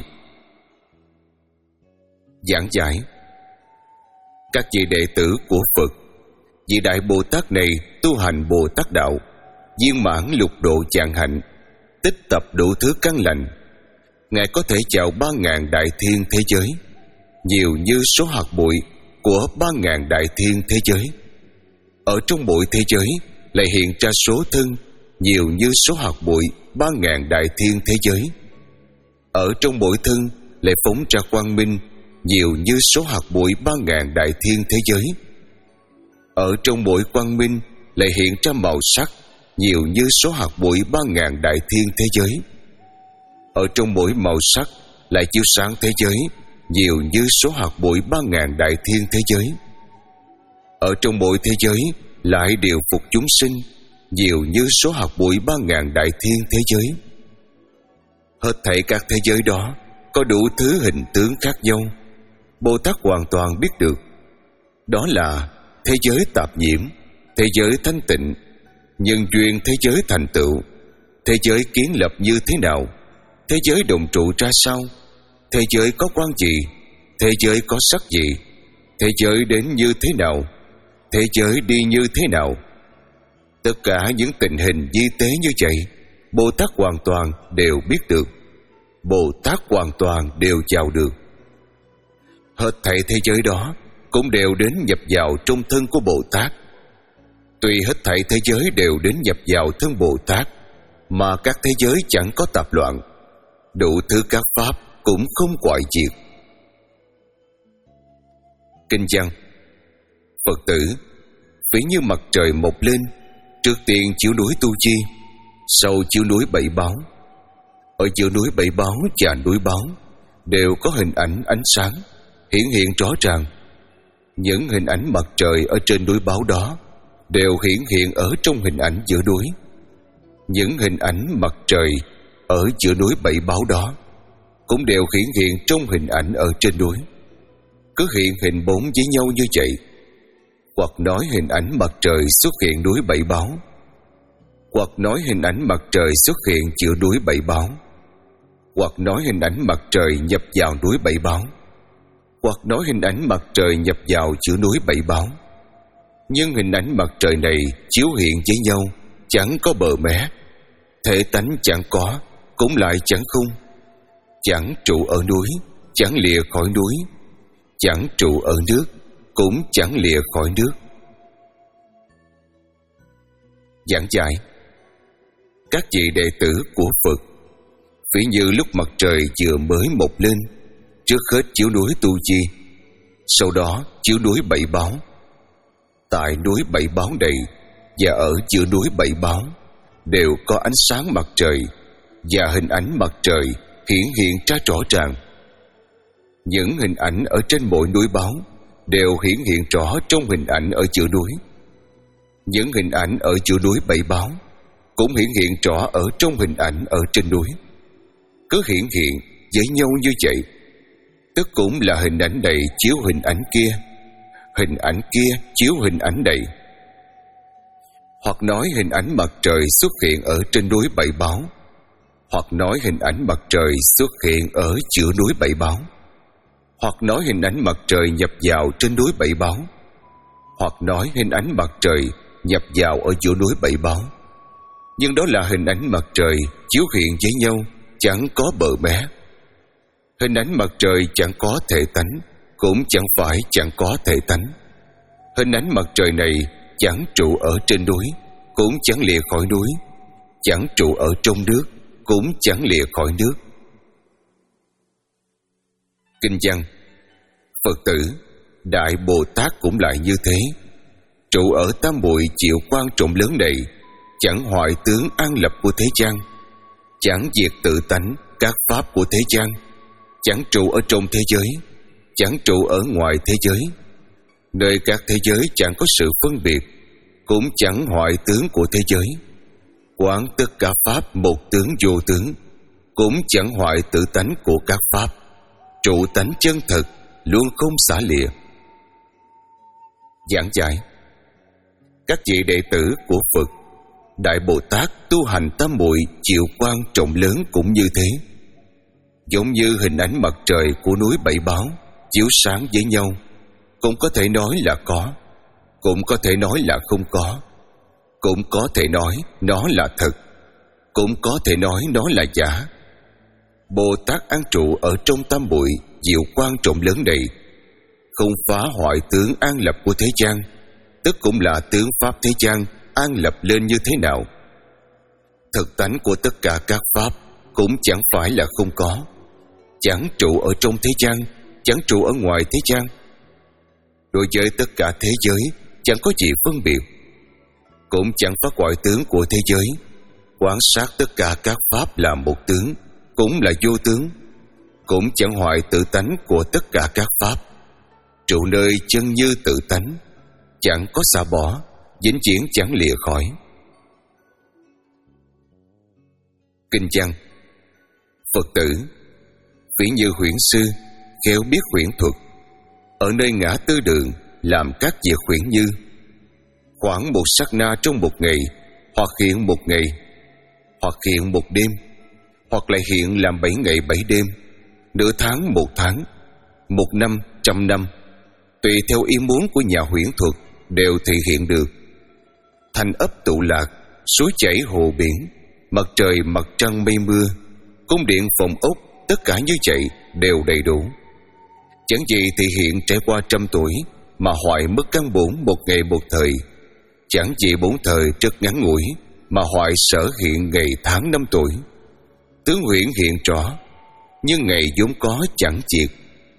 Speaker 1: Giảng giải: các vị đệ tử của Phật, vị Đại Bồ Tát này tu hành Bồ Tát đạo, viên mãn lục độ vạn hạnh, tích tập đủ thứ căn lành. Ngài có thể chào ba ngàn đại thiên thế giới, nhiều như số hạt bụi của ba ngàn đại thiên thế giới. Ở trong mỗi thế giới lại hiện ra số thân nhiều như số hạt bụi ba ngàn đại thiên thế giới. Ở trong mỗi thân lại phóng ra quang minh nhiều như số hạt bụi ba ngàn đại thiên thế giới. Ở trong mỗi quang minh lại hiện ra màu sắc nhiều như số hạt bụi ba ngàn đại thiên thế giới. Ở trong mỗi màu sắc lại chiếu sáng thế giới nhiều như số hạt bụi ba ngàn đại thiên thế giới. Ở trong mỗi thế giới lại điều phục chúng sinh nhiều như số hạt bụi ba ngàn đại thiên thế giới. Hết thảy các thế giới đó có đủ thứ hình tướng khác nhau, Bồ Tát hoàn toàn biết được. Đó là thế giới tạp nhiễm, thế giới thanh tịnh, nhân duyên thế giới thành tựu, thế giới kiến lập như thế nào, thế giới đồng trụ ra sao, thế giới có quan gì, thế giới có sắc gì, thế giới đến như thế nào, thế giới đi như thế nào. Tất cả những tình hình di tế như vậy, Bồ Tát hoàn toàn đều biết được, Bồ Tát hoàn toàn đều chào được. Hết thảy thế giới đó cũng đều đến nhập vào trong thân của Bồ Tát. Tuy hết thảy thế giới đều đến nhập vào thân Bồ Tát, mà các thế giới chẳng có tạp loạn, đủ thứ các pháp cũng không quại diệt. Kinh văn: Phật tử, ví như mặt trời mọc lên, trước tiên chiếu núi Tu Chi, sau chiếu núi Bảy Báo. Ở giữa núi Bảy Báo và núi Báo đều có hình ảnh ánh sáng hiển hiện rõ ràng. Những hình ảnh mặt trời ở trên núi Báo đó đều hiển hiện ở trong hình ảnh giữa núi. Những hình ảnh mặt trời ở giữa núi Bảy Báo đó cũng đều hiển hiện trong hình ảnh ở trên núi. Cứ hiện hình bốn với nhau như vậy, hoặc nói hình ảnh mặt trời xuất hiện núi Bảy Báo, hoặc nói hình ảnh mặt trời xuất hiện giữa núi Bảy Báo, hoặc nói hình ảnh mặt trời nhập vào núi Bảy Báo, hoặc nói hình ảnh mặt trời nhập vào giữa núi Bảy Báo. Nhưng hình ảnh mặt trời này chiếu hiện với nhau, chẳng có bờ mé, thể tánh chẳng có, cũng lại chẳng không, chẳng trụ ở núi, chẳng lìa khỏi núi, chẳng trụ ở nước, cũng chẳng lìa khỏi nước. Giảng giải: các vị đệ tử của Phật, ví như lúc mặt trời vừa mới mọc lên, trước hết chiếu núi Tu Chi, sau đó chiếu núi Bảy Báo. Tại núi Bảy Báo này và ở giữa núi Bảy Báo đều có ánh sáng mặt trời và hình ảnh mặt trời hiển hiện ra rõ ràng. Những hình ảnh ở trên mỗi núi Báo đều hiển hiện rõ trong hình ảnh ở giữa núi. Những hình ảnh ở giữa núi Bảy Báo cũng hiển hiện rõ ở trong hình ảnh ở trên núi. Cứ hiển hiện với nhau như vậy, tức cũng là hình ảnh này chiếu hình ảnh kia, hình ảnh kia chiếu hình ảnh này. Hoặc nói hình ảnh mặt trời xuất hiện ở trên núi Bảy Báo, hoặc nói hình ảnh mặt trời xuất hiện ở giữa núi Bảy Báo, hoặc nói hình ảnh mặt trời nhập vào trên núi Bảy Báo, hoặc nói hình ảnh mặt trời nhập vào ở giữa núi Bảy Báo. Nhưng đó là hình ảnh mặt trời chiếu hiện với nhau, chẳng có bờ mé. Hình ảnh mặt trời chẳng có thể tánh, cũng chẳng phải chẳng có thể tánh. Hình ảnh mặt trời này chẳng trụ ở trên núi, cũng chẳng lìa khỏi núi, chẳng trụ ở trong nước, cũng chẳng lìa khỏi nước. Kinh văn: Phật tử, Đại Bồ Tát cũng lại như thế. Trụ ở tam bụi chịu quan trọng lớn này, chẳng hoại tướng an lập của thế gian, chẳng diệt tự tánh các pháp của thế gian, chẳng trụ ở trong thế giới, chẳng trụ ở ngoài thế giới. Nơi các thế giới chẳng có sự phân biệt, cũng chẳng hoại tướng của thế giới. Quán tất cả pháp một tướng vô tướng, cũng chẳng hoại tự tánh của các pháp. Trụ tánh chân thật, luôn không xả lìa. Giảng giải: các vị đệ tử của Phật, Đại Bồ Tát tu hành tam muội chịu quan trọng lớn cũng như thế. Giống như hình ảnh mặt trời của núi Bảy Báo chiếu sáng với nhau, cũng có thể nói là có, cũng có thể nói là không có, cũng có thể nói nó là thật, cũng có thể nói nó là giả. Bồ Tát an trụ ở trong tam muội diệu quan trọng lớn này, không phá hoại tướng an lập của thế gian, tức cũng là tướng pháp thế gian an lập lên như thế nào. Thực tánh của tất cả các pháp cũng chẳng phải là không có, chẳng trụ ở trong thế gian, chẳng trụ ở ngoài thế gian. Đối với tất cả thế giới chẳng có gì phân biệt, cũng chẳng phá hoại tướng của thế giới. Quan sát tất cả các pháp là một tướng, cũng là vô tướng, cũng chẳng hoại tự tánh của tất cả các pháp, trụ nơi chân như tự tánh, chẳng có xả bỏ, vĩnh viễn chẳng lìa khỏi. Kinh văn: Phật tử, phỉ như huyễn sư, khéo biết huyễn thuật, ở nơi ngã tư đường làm các việc huyễn như. Khoảng một sát na trong một ngày, hoặc hiện một ngày, hoặc hiện một đêm, hoặc lại hiện làm bảy ngày bảy đêm, nửa tháng một tháng, một năm trăm năm, tùy theo ý muốn của nhà huyễn thuật đều thể hiện được. Thành ấp tụ lạc, suối chảy hồ biển, mặt trời mặt trăng mây mưa, cung điện phòng ốc, tất cả như vậy đều đầy đủ. Chẳng gì thì hiện trải qua trăm tuổi mà hoại mất căn bổn một ngày một thời, chẳng gì bốn thời rất ngắn ngủi mà hoại sở hiện ngày tháng năm tuổi. Tướng huyễn hiện rõ, nhưng ngày vốn có chẳng diệt.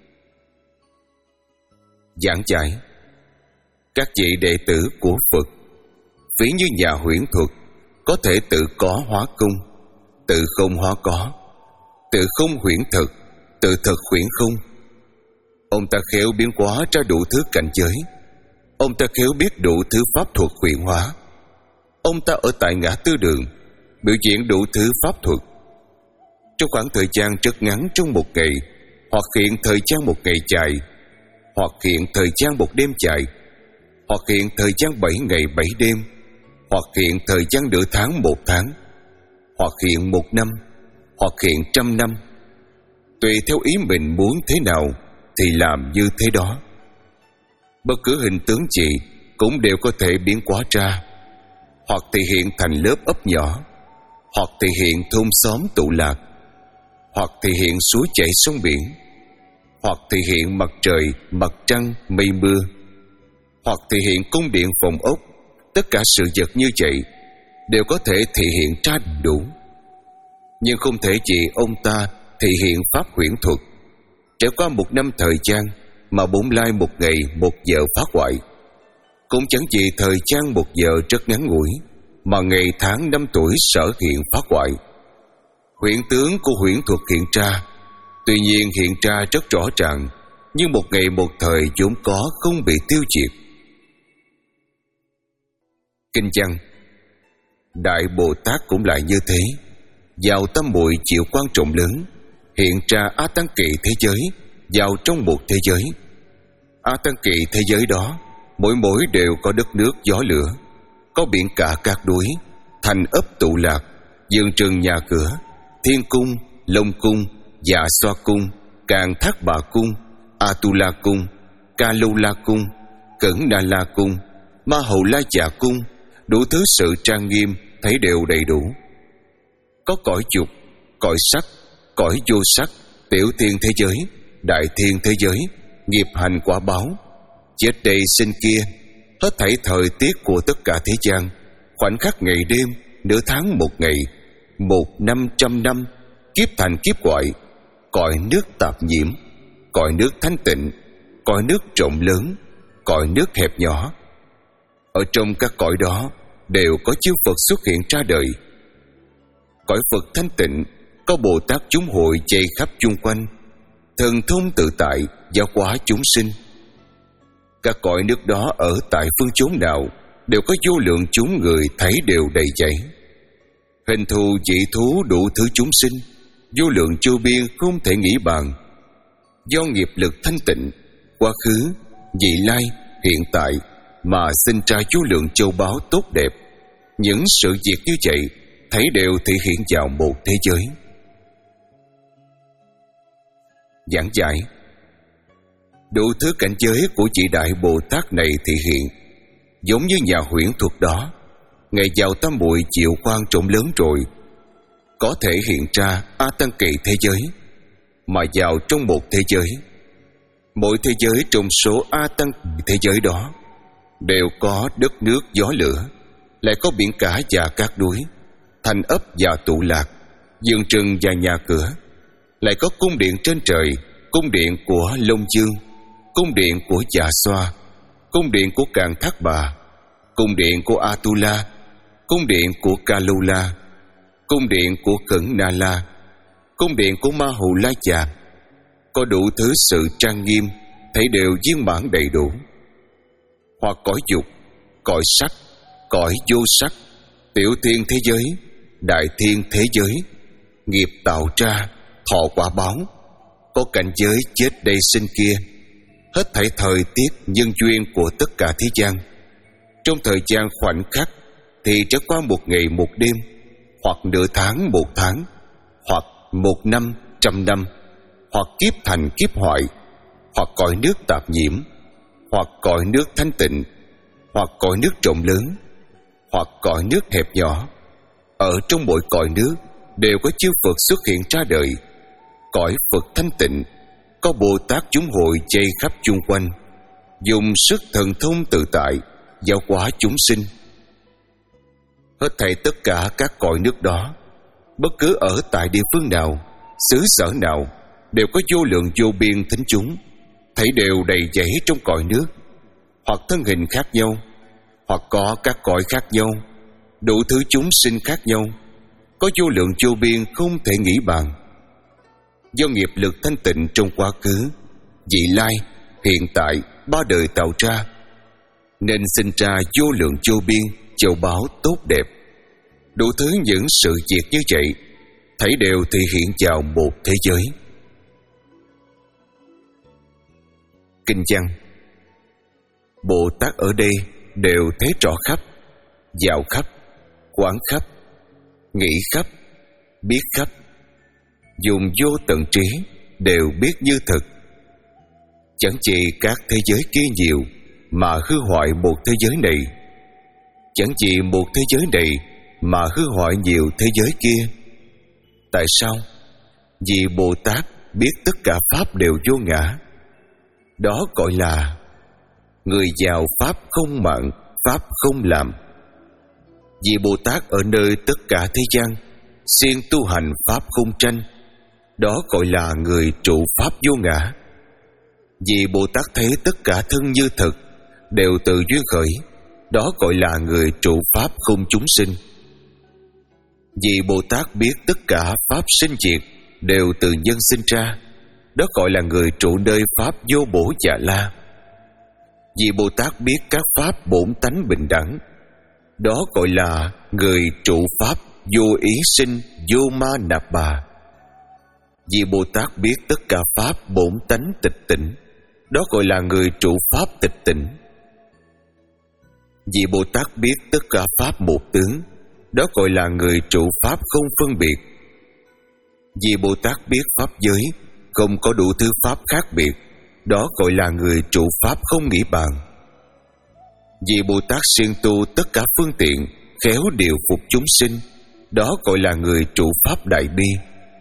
Speaker 1: Giảng giải: các vị đệ tử của Phật, ví như nhà huyễn thuật, có thể tự có hóa không, tự không hóa có, tự không huyễn thực, tự thực huyễn không. Ông ta khéo biến hóa ra đủ thứ cảnh giới, ông ta khéo biết đủ thứ pháp thuật huyễn hóa. Ông ta ở tại ngã tư đường biểu diễn đủ thứ pháp thuật. Trong khoảng thời gian rất ngắn trong một ngày, hoặc hiện thời gian một ngày dài, hoặc hiện thời gian một đêm dài, hoặc hiện thời gian bảy ngày bảy đêm, hoặc hiện thời gian nửa tháng một tháng, hoặc hiện một năm, hoặc hiện trăm năm. Tùy theo ý mình muốn thế nào thì làm như thế đó. Bất cứ hình tướng gì cũng đều có thể biến hóa ra, hoặc thì hiện thành lớp ấp nhỏ, hoặc thì hiện thôn xóm tụ lạc, hoặc thì hiện suối chảy sông biển, hoặc thì hiện mặt trời, mặt trăng, mây mưa, hoặc thì hiện cung điện phòng ốc. Tất cả sự vật như vậy đều có thể thể hiện ra đủ, nhưng không thể chỉ ông ta thể hiện pháp huyễn thuật. Trải qua một năm thời gian mà bổn lai một ngày một giờ phá hoại, cũng chẳng vì thời gian một giờ rất ngắn ngủi mà ngày tháng năm tuổi sở hiện phá hoại. Huyễn tướng của huyễn thuật hiện ra, tuy nhiên hiện ra rất rõ ràng, nhưng một ngày một thời vốn có không bị tiêu diệt. Kinh văn: Đại Bồ Tát cũng lại như thế, vào tâm muội chịu quan trọng lớn, hiện ra A Tăng Kỳ thế giới vào trong một thế giới. A Tăng Kỳ thế giới đó, mỗi mỗi đều có đất nước gió lửa, có biển cả các núi, thành ấp tụ lạc, vườn trường nhà cửa, thiên cung, long cung, dạ xoa cung, càn thác bà cung, Atula cung, Ca Lô La cung, Cẩn Đa La cung, Ma Hầu La Dạ cung. Đủ thứ sự trang nghiêm thấy đều đầy đủ. Có cõi dục, cõi sắc, cõi vô sắc, tiểu thiên thế giới, đại thiên thế giới, nghiệp hành quả báo, chết đây sinh kia, hết thảy thời tiết của tất cả thế gian, khoảnh khắc ngày đêm, nửa tháng một ngày, một năm trăm năm, kiếp thành kiếp gọi, cõi nước tạp nhiễm, cõi nước thanh tịnh, cõi nước rộng lớn, cõi nước hẹp nhỏ. Ở trong các cõi đó đều có chư Phật xuất hiện ra đời. Cõi Phật thanh tịnh có Bồ Tát chúng hội dày khắp chung quanh, thần thông tự tại giáo hóa chúng sinh. Các cõi nước đó ở tại phương chốn nào đều có vô lượng chúng người thấy đều đầy dẫy. Hình thù dị thú đủ thứ chúng sinh, vô lượng vô biên không thể nghĩ bàn. Do nghiệp lực thanh tịnh, quá khứ, vị lai, hiện tại mà sinh ra vô lượng châu báu tốt đẹp. Những sự việc như vậy thấy đều thể hiện vào một thế giới. Giảng giải: đủ thứ cảnh giới của vị Đại Bồ Tát này thể hiện, giống như nhà huyễn thuật đó, ngày vào tam muội chịu quan trọng lớn rồi, có thể hiện ra A Tăng Kỳ thế giới, mà vào trong một thế giới. Mỗi thế giới trong số A Tăng thế giới đó đều có đất nước gió lửa, lại có biển cả và các núi, thành ấp và tụ lạc, vườn rừng và nhà cửa, lại có cung điện trên trời, cung điện của Long Dương, cung điện của Dạ Xoa, cung điện của Càn Thác Bà, cung điện của Atula, cung điện của Kalula, cung điện của Khẩn Na La, cung điện của Ma Hù La Già. Có đủ thứ sự trang nghiêm, thấy đều viên mãn đầy đủ. Hoặc cõi dục, cõi sắc, cõi vô sắc, tiểu thiên thế giới, đại thiên thế giới, nghiệp tạo ra, thọ quả báo, có cảnh giới chết đây sinh kia, hết thảy thời tiết nhân duyên của tất cả thế gian. Trong thời gian khoảnh khắc thì trở qua một ngày một đêm, hoặc nửa tháng một tháng, hoặc một năm trăm năm, hoặc kiếp thành kiếp hoại, hoặc cõi nước tạp nhiễm, hoặc cõi nước thanh tịnh, hoặc cõi nước rộng lớn, hoặc cõi nước hẹp nhỏ. Ở trong mỗi cõi nước đều có chư Phật xuất hiện ra đời. Cõi Phật thanh tịnh có Bồ Tát chúng hội dây khắp chung quanh, dùng sức thần thông tự tại giáo hóa chúng sinh. Hết thảy tất cả các cõi nước đó, bất cứ ở tại địa phương nào, xứ sở nào, đều có vô lượng vô biên thính chúng, thấy đều đầy dẫy trong cõi nước, hoặc thân hình khác nhau, hoặc có các cõi khác nhau, đủ thứ chúng sinh khác nhau, có vô lượng vô biên không thể nghĩ bàn. Do nghiệp lực thanh tịnh trong quá khứ, vị lai, hiện tại ba đời tạo ra, nên sinh ra vô lượng vô biên châu báu tốt đẹp. Đủ thứ những sự việc như vậy, thấy đều thể hiện vào một thế giới. Kinh văn: Bồ Tát ở đây đều thấy rõ khắp, dạo khắp, quán khắp, nghĩ khắp, biết khắp, dùng vô tận trí đều biết như thực. Chẳng chỉ các thế giới kia nhiều mà hư hoại một thế giới này, chẳng chỉ một thế giới này mà hư hoại nhiều thế giới kia. Tại sao? Vì Bồ Tát biết tất cả pháp đều vô ngã. Đó gọi là người vào pháp không mạn, pháp không làm. Vì Bồ Tát ở nơi tất cả thế gian, siêng tu hành pháp không tranh. Đó gọi là người trụ pháp vô ngã. Vì Bồ Tát thấy tất cả thân như thực, đều từ duyên khởi. Đó gọi là người trụ pháp không chúng sinh. Vì Bồ Tát biết tất cả pháp sinh diệt đều từ nhân sinh ra. Đó gọi là người trụ nơi pháp vô bổ dạ la. Vì Bồ Tát biết các pháp bổn tánh bình đẳng. Đó gọi là người trụ pháp vô ý sinh, vô ma nạp bà. Vì Bồ Tát biết tất cả pháp bổn tánh tịch tỉnh. Đó gọi là người trụ pháp tịch tỉnh. Vì Bồ Tát biết tất cả pháp một tướng. Đó gọi là người trụ pháp không phân biệt. Vì Bồ Tát biết pháp giới không có đủ thứ pháp khác biệt. Đó gọi là người trụ pháp không nghĩ bàn. Vì Bồ Tát siêng tu tất cả phương tiện, khéo điều phục chúng sinh. Đó gọi là người trụ pháp đại bi.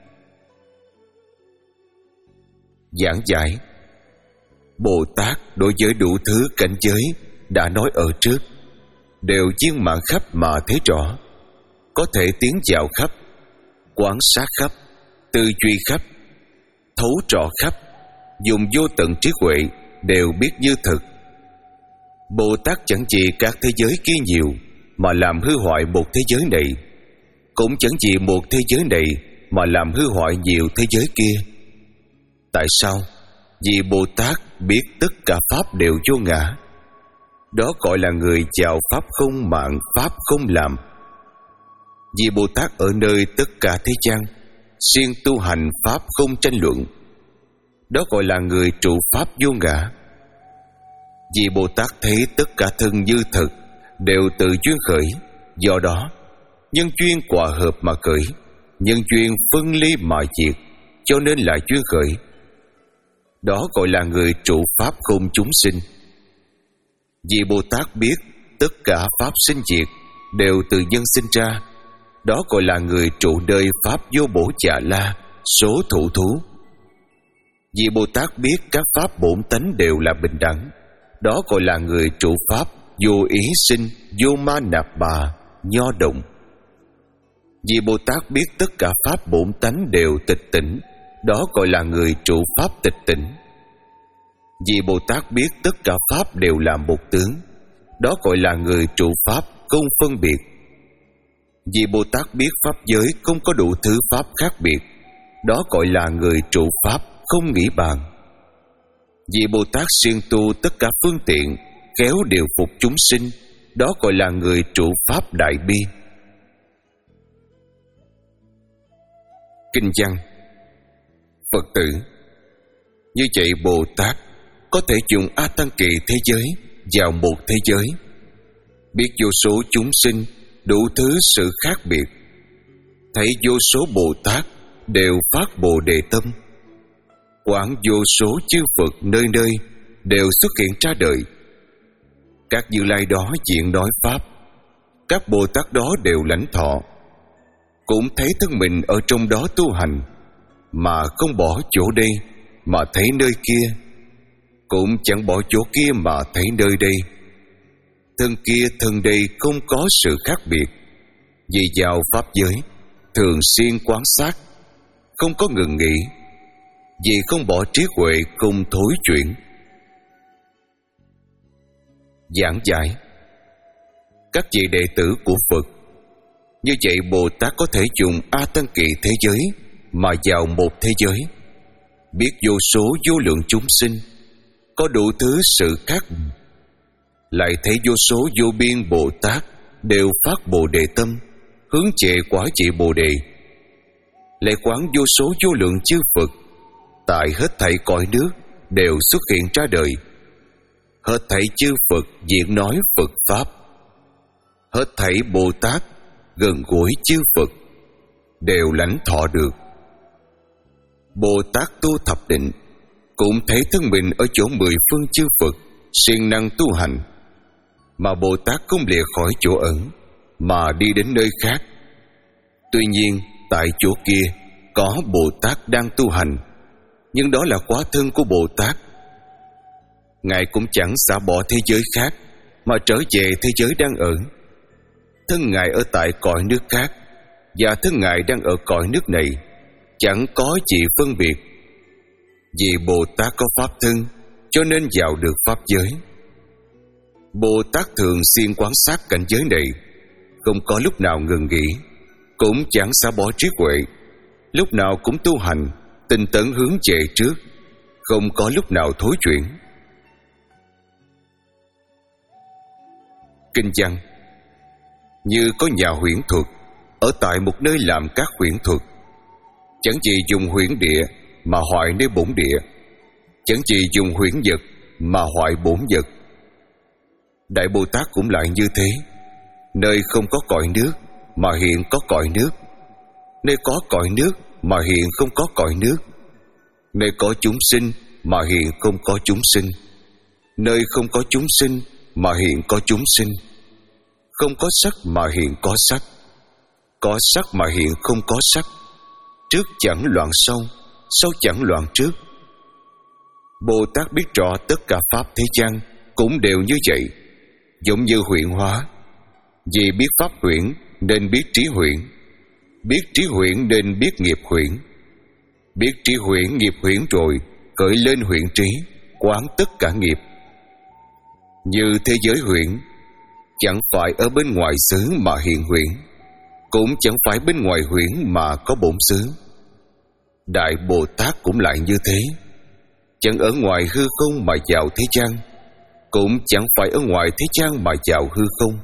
Speaker 1: Giảng giải: Bồ Tát đối với đủ thứ cảnh giới đã nói ở trước, đều viên mãn khắp mà thấy rõ, có thể tiến vào khắp, quán sát khắp, tư duy khắp, thấu rõ khắp, dùng vô tận trí huệ đều biết như thực. Bồ Tát chẳng chỉ các thế giới kia nhiều mà làm hư hoại một thế giới này, cũng chẳng chỉ một thế giới này mà làm hư hoại nhiều thế giới kia. Tại sao? Vì Bồ Tát biết tất cả pháp đều vô ngã. Đó gọi là người vào pháp không mạn, pháp không làm. Vì Bồ Tát ở nơi tất cả thế gian, siêng tu hành pháp không tranh luận. Đó gọi là người trụ pháp vô ngã. Vì Bồ Tát thấy tất cả thân như thực, đều từ duyên khởi. Do đó, nhân duyên quả hợp mà khởi, nhân duyên phân ly mà diệt, cho nên là duyên khởi. Đó gọi là người trụ pháp không chúng sinh. Vì Bồ Tát biết tất cả pháp sinh diệt đều từ nhân sinh ra. Đó gọi là người trụ nơi pháp vô bổ dạ la, số thủ thú. Vì Bồ Tát biết các pháp bổn tánh đều là bình đẳng, đó gọi là người trụ pháp, vô ý sinh, vô ma nạp bà, nho động. Vì Bồ Tát biết tất cả pháp bổn tánh đều tịch tỉnh, đó gọi là người trụ pháp tịch tỉnh. Vì Bồ Tát biết tất cả pháp đều là một tướng, đó gọi là người trụ pháp không phân biệt. Vì Bồ Tát biết pháp giới không có đủ thứ pháp khác biệt, đó gọi là người trụ pháp không nghĩ bàn. Vì Bồ Tát siêng tu tất cả phương tiện, khéo điều phục chúng sinh, đó gọi là người trụ pháp đại bi. Kinh văn: Phật tử, như vậy Bồ Tát có thể dùng A Tăng Kỳ thế giới vào một thế giới, biết vô số chúng sinh đủ thứ sự khác biệt, thấy vô số Bồ Tát đều phát Bồ Đề tâm, quán vô số chư Phật nơi nơi đều xuất hiện ra đời. Các Như Lai đó diện nói pháp, các Bồ Tát đó đều lãnh thọ, cũng thấy thân mình ở trong đó tu hành, mà không bỏ chỗ đây mà thấy nơi kia, cũng chẳng bỏ chỗ kia mà thấy nơi đây. Thân kia thân đây không có sự khác biệt, vì vào pháp giới thường xuyên quan sát, không có ngừng nghỉ, vì không bỏ trí huệ không thối chuyển. Giảng giải: các vị đệ tử của Phật, như vậy Bồ Tát có thể dùng A Tăng Kỳ thế giới mà vào một thế giới, biết vô số vô lượng chúng sinh có đủ thứ sự khác, lại thấy vô số vô biên Bồ Tát đều phát Bồ Đề tâm, hướng về quả vị Bồ Đề, lại quán vô số vô lượng chư Phật tại hết thảy cõi nước đều xuất hiện ra đời. Hết thảy chư Phật diễn nói Phật pháp, hết thảy Bồ Tát gần gũi chư Phật đều lãnh thọ được. Bồ Tát tu thập định cũng thấy thân mình ở chỗ mười phương chư Phật siêng năng tu hành, mà Bồ Tát không lìa khỏi chỗ ẩn mà đi đến nơi khác. Tuy nhiên tại chỗ kia có Bồ Tát đang tu hành, nhưng đó là quá thân của Bồ Tát. Ngài cũng chẳng xả bỏ thế giới khác mà trở về thế giới đang ở. Thân Ngài ở tại cõi nước khác và thân Ngài đang ở cõi nước này chẳng có gì phân biệt. Vì Bồ Tát có pháp thân cho nên vào được pháp giới. Bồ Tát thường xuyên quan sát cảnh giới này, không có lúc nào ngừng nghỉ, cũng chẳng xả bỏ trí huệ, lúc nào cũng tu hành tinh tấn hướng về trước, không có lúc nào thối chuyển. Kinh văn: như có nhà huyễn thuật ở tại một nơi làm các huyễn thuật, chẳng gì dùng huyễn địa mà hoại nơi bổn địa, chẳng gì dùng huyễn vật mà hoại bổn vật. Đại Bồ Tát cũng lại như thế, nơi không có cõi nước mà hiện có cõi nước, nơi có cõi nước mà hiện không có cõi nước, nơi có chúng sinh mà hiện không có chúng sinh, nơi không có chúng sinh mà hiện có chúng sinh, không có sắc mà hiện có sắc, có sắc mà hiện không có sắc, trước chẳng loạn sau, sau chẳng loạn trước. Bồ Tát biết rõ tất cả pháp thế gian cũng đều như vậy, giống như huyễn hóa. Vì biết pháp huyễn nên biết trí huyễn, biết trí huyễn nên biết nghiệp huyễn, biết trí huyễn nghiệp huyễn rồi khởi lên huyễn trí, quán tất cả nghiệp. Như thế giới huyễn chẳng phải ở bên ngoài xứ mà hiện huyễn, cũng chẳng phải bên ngoài huyễn mà có bổn xứ. Đại Bồ Tát cũng lại như thế, chẳng ở ngoài hư không mà vào thế gian, cũng chẳng phải ở ngoài thế gian mà vào hư không.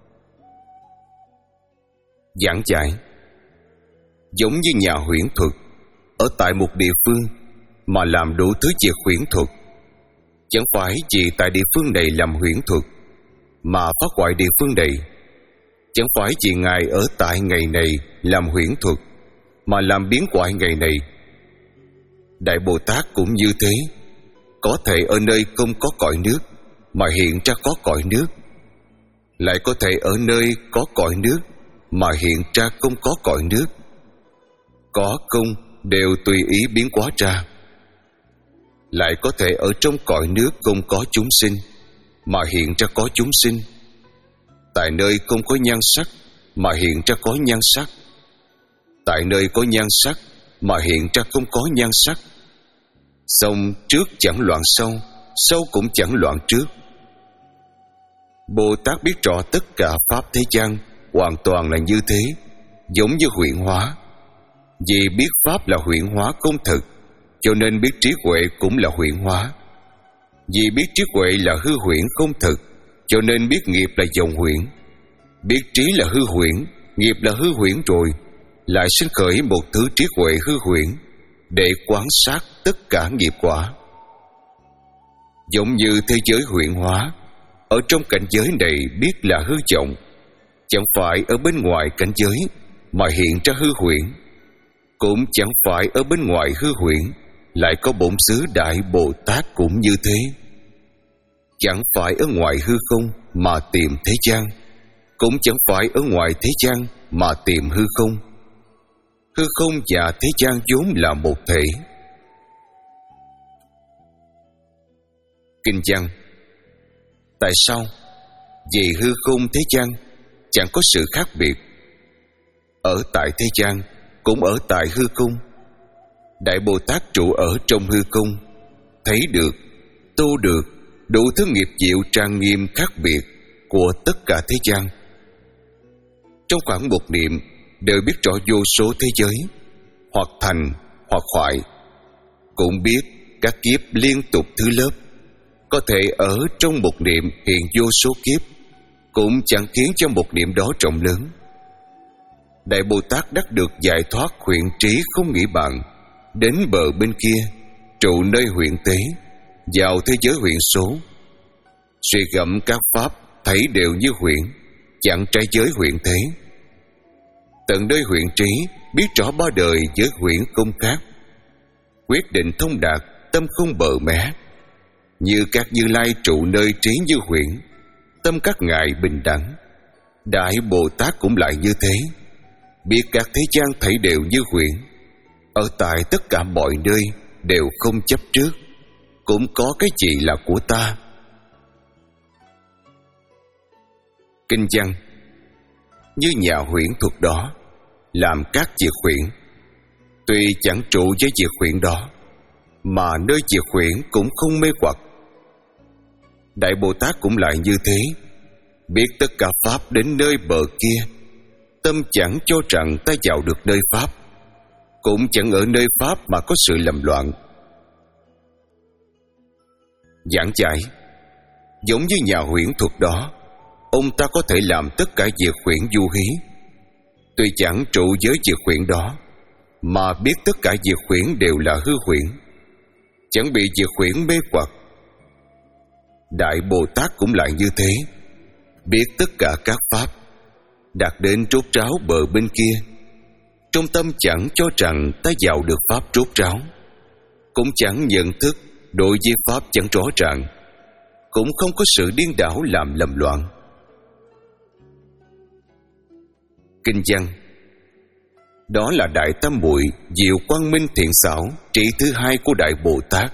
Speaker 1: Giảng giải: giống như nhà huyễn thuật ở tại một địa phương mà làm đủ thứ việc huyễn thuật, chẳng phải vì tại địa phương này làm huyễn thuật mà phá hoại địa phương này, chẳng phải vì Ngài ở tại ngày này làm huyễn thuật mà làm biến hoại ngày này. Đại Bồ Tát cũng như thế, có thể ở nơi không có cõi nước mà hiện ra có cõi nước, lại có thể ở nơi có cõi nước mà hiện ra không có cõi nước. Có không đều tùy ý biến hóa ra. lại có thể ở trong cõi nước không có chúng sinh mà hiện ra có chúng sinh, tại nơi không có nhan sắc mà hiện ra có nhan sắc, tại nơi có nhan sắc mà hiện ra không có nhan sắc. Song trước chẳng loạn sau, sau cũng chẳng loạn trước. Bồ Tát biết rõ tất cả pháp thế gian hoàn toàn là như thế, giống như huyễn hóa. Vì biết pháp là huyễn hóa không thực, cho nên biết trí huệ cũng là huyễn hóa. Vì biết trí huệ là hư huyễn không thực, cho nên biết nghiệp là vọng huyễn. Biết trí là hư huyễn, nghiệp là hư huyễn rồi, lại sinh khởi một thứ trí huệ hư huyễn để quan sát tất cả nghiệp quả. Giống như thế giới huyễn hóa, ở trong cảnh giới này biết là hư vọng, chẳng phải ở bên ngoài cảnh giới mà hiện ra hư huyễn, cũng chẳng phải ở bên ngoài hư huyễn lại có bổn xứ Đại Bồ Tát cũng như thế. Chẳng phải ở ngoài hư không mà tìm thế gian, cũng chẳng phải ở ngoài thế gian mà tìm hư không. Hư không và thế gian vốn là một thể. Kinh văn: tại sao? Vì hư không thế gian chẳng có sự khác biệt. Ở tại thế gian cũng ở tại hư không. Đại Bồ Tát trụ ở trong hư không, thấy được, tu được đủ thứ nghiệp diệu trang nghiêm khác biệt của tất cả thế gian. Trong khoảng một niệm đều biết rõ vô số thế giới, hoặc thành hoặc hoại. Cũng biết các kiếp liên tục thứ lớp, có thể ở trong một niệm hiện vô số kiếp, cũng chẳng khiến cho một niệm đó rộng lớn. Đại Bồ Tát đắc được giải thoát huyện trí không nghĩ bàn, đến bờ bên kia, trụ nơi huyện tế, vào thế giới huyện số. Suy gẫm các pháp thấy đều như huyện, chẳng trái giới huyện thế. Tận nơi huyện trí biết rõ ba đời với huyện không khác, quyết định thông đạt tâm không bờ mé. Như các Như Lai trụ nơi trí như huyện, tâm các ngài bình đẳng. Đại Bồ Tát cũng lại như thế, biết các thế gian thấy đều như huyện, ở tại tất cả mọi nơi đều không chấp trước, cũng có cái gì là của ta. Kinh văn: như nhà huyễn thuật đó làm các việc huyễn, tuy chẳng trụ với việc huyễn đó, mà nơi việc huyễn cũng không mê hoặc. Đại Bồ Tát cũng lại như thế, biết tất cả pháp đến nơi bờ kia, tâm chẳng cho rằng ta vào được nơi pháp, cũng chẳng ở nơi pháp mà có sự lầm loạn. Giảng giải: giống như nhà huyễn thuật đó, ông ta có thể làm tất cả việc huyễn du hí, tuy chẳng trụ với việc huyễn đó, mà biết tất cả việc huyễn đều là hư huyễn, chẳng bị việc huyễn mê hoặc. Đại Bồ Tát cũng lại như thế, biết tất cả các pháp, đạt đến rốt ráo bờ bên kia, trong tâm chẳng cho rằng ta vào được pháp rốt ráo, cũng chẳng nhận thức đối với pháp chẳng rõ ràng, cũng không có sự điên đảo làm lầm loạn. Kinh văn: đó là đại tam muội diệu quang minh thiện xảo trị thứ hai của Đại Bồ Tát.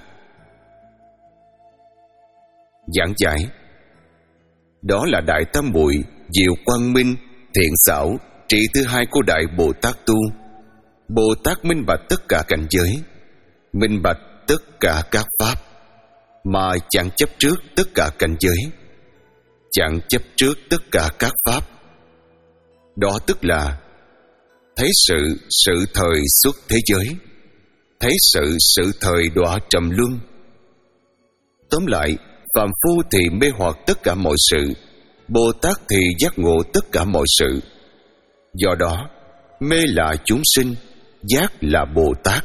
Speaker 1: Giảng giải: đó là đại tam muội diệu quang minh thiện xảo trị thứ hai của Đại Bồ Tát tu. Bồ Tát minh bạch tất cả cảnh giới, minh bạch tất cả các pháp, mà chẳng chấp trước tất cả cảnh giới, chẳng chấp trước tất cả các pháp. Đó tức là thấy sự sự thời xuất thế giới, thấy sự sự thời đọa trầm luân. Tóm lại, phàm phu thì mê hoặc tất cả mọi sự, Bồ Tát thì giác ngộ tất cả mọi sự. Do đó, mê là chúng sinh, giác là Bồ Tát.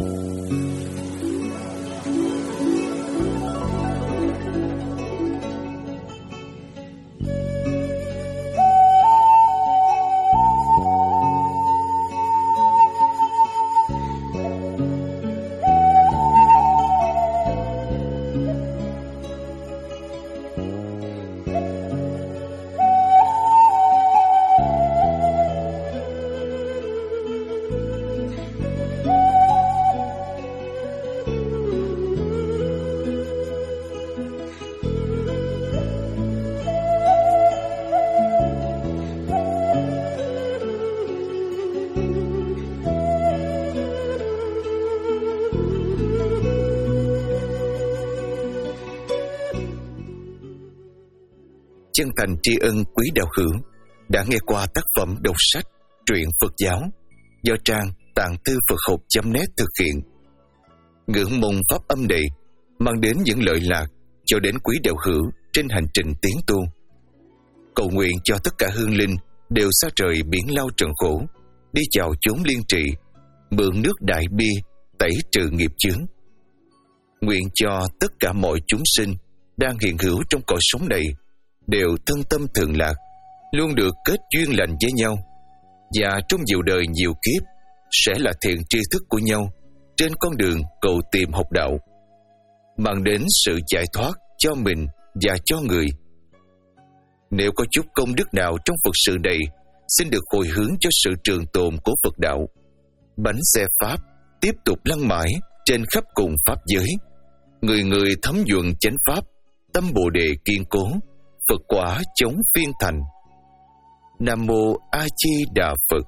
Speaker 1: Chân thành tri ân quý đạo hữu đã nghe qua tác phẩm đọc sách truyện Phật giáo do trang tạng thư Phật học chấm net thực hiện. Ngưỡng mong pháp âm này mang đến những lợi lạc cho đến quý đạo hữu trên hành trình tiến tu. Cầu nguyện cho tất cả hương linh đều xa trời biển lao trần khổ, đi chào chốn liên trị, mượn nước đại bi tẩy trừ nghiệp chướng. Nguyện cho tất cả mọi chúng sinh đang hiện hữu trong cõi sống này đều thân tâm thường lạc, luôn được kết duyên lành với nhau, và trong nhiều đời nhiều kiếp sẽ là thiện tri thức của nhau trên con đường cầu tìm học đạo, mang đến sự giải thoát cho mình và cho người. Nếu có chút công đức nào trong Phật sự này, xin được hồi hướng cho sự trường tồn của Phật đạo. Bánh xe Pháp tiếp tục lăn mãi trên khắp cùng Pháp giới, người người thấm nhuần chánh Pháp, tâm Bồ Đề kiên cố, Phật quả chống phiên thành. Nam Mô A Di Đà Phật.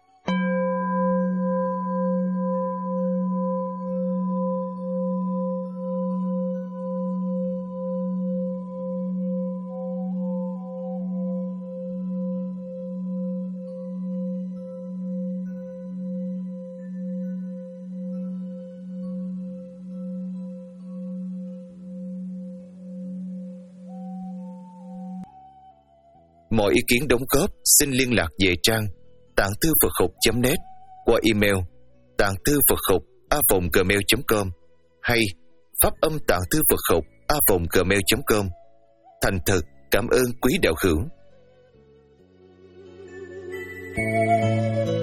Speaker 1: Mọi ý kiến đóng góp xin liên lạc về trang tạng thư Phật học chấm net qua email tạng thư Phật học a vòng gmail chấm com hay pháp âm tạng thư Phật học a vòng gmail chấm com. Thành thật cảm ơn quý đạo hữu.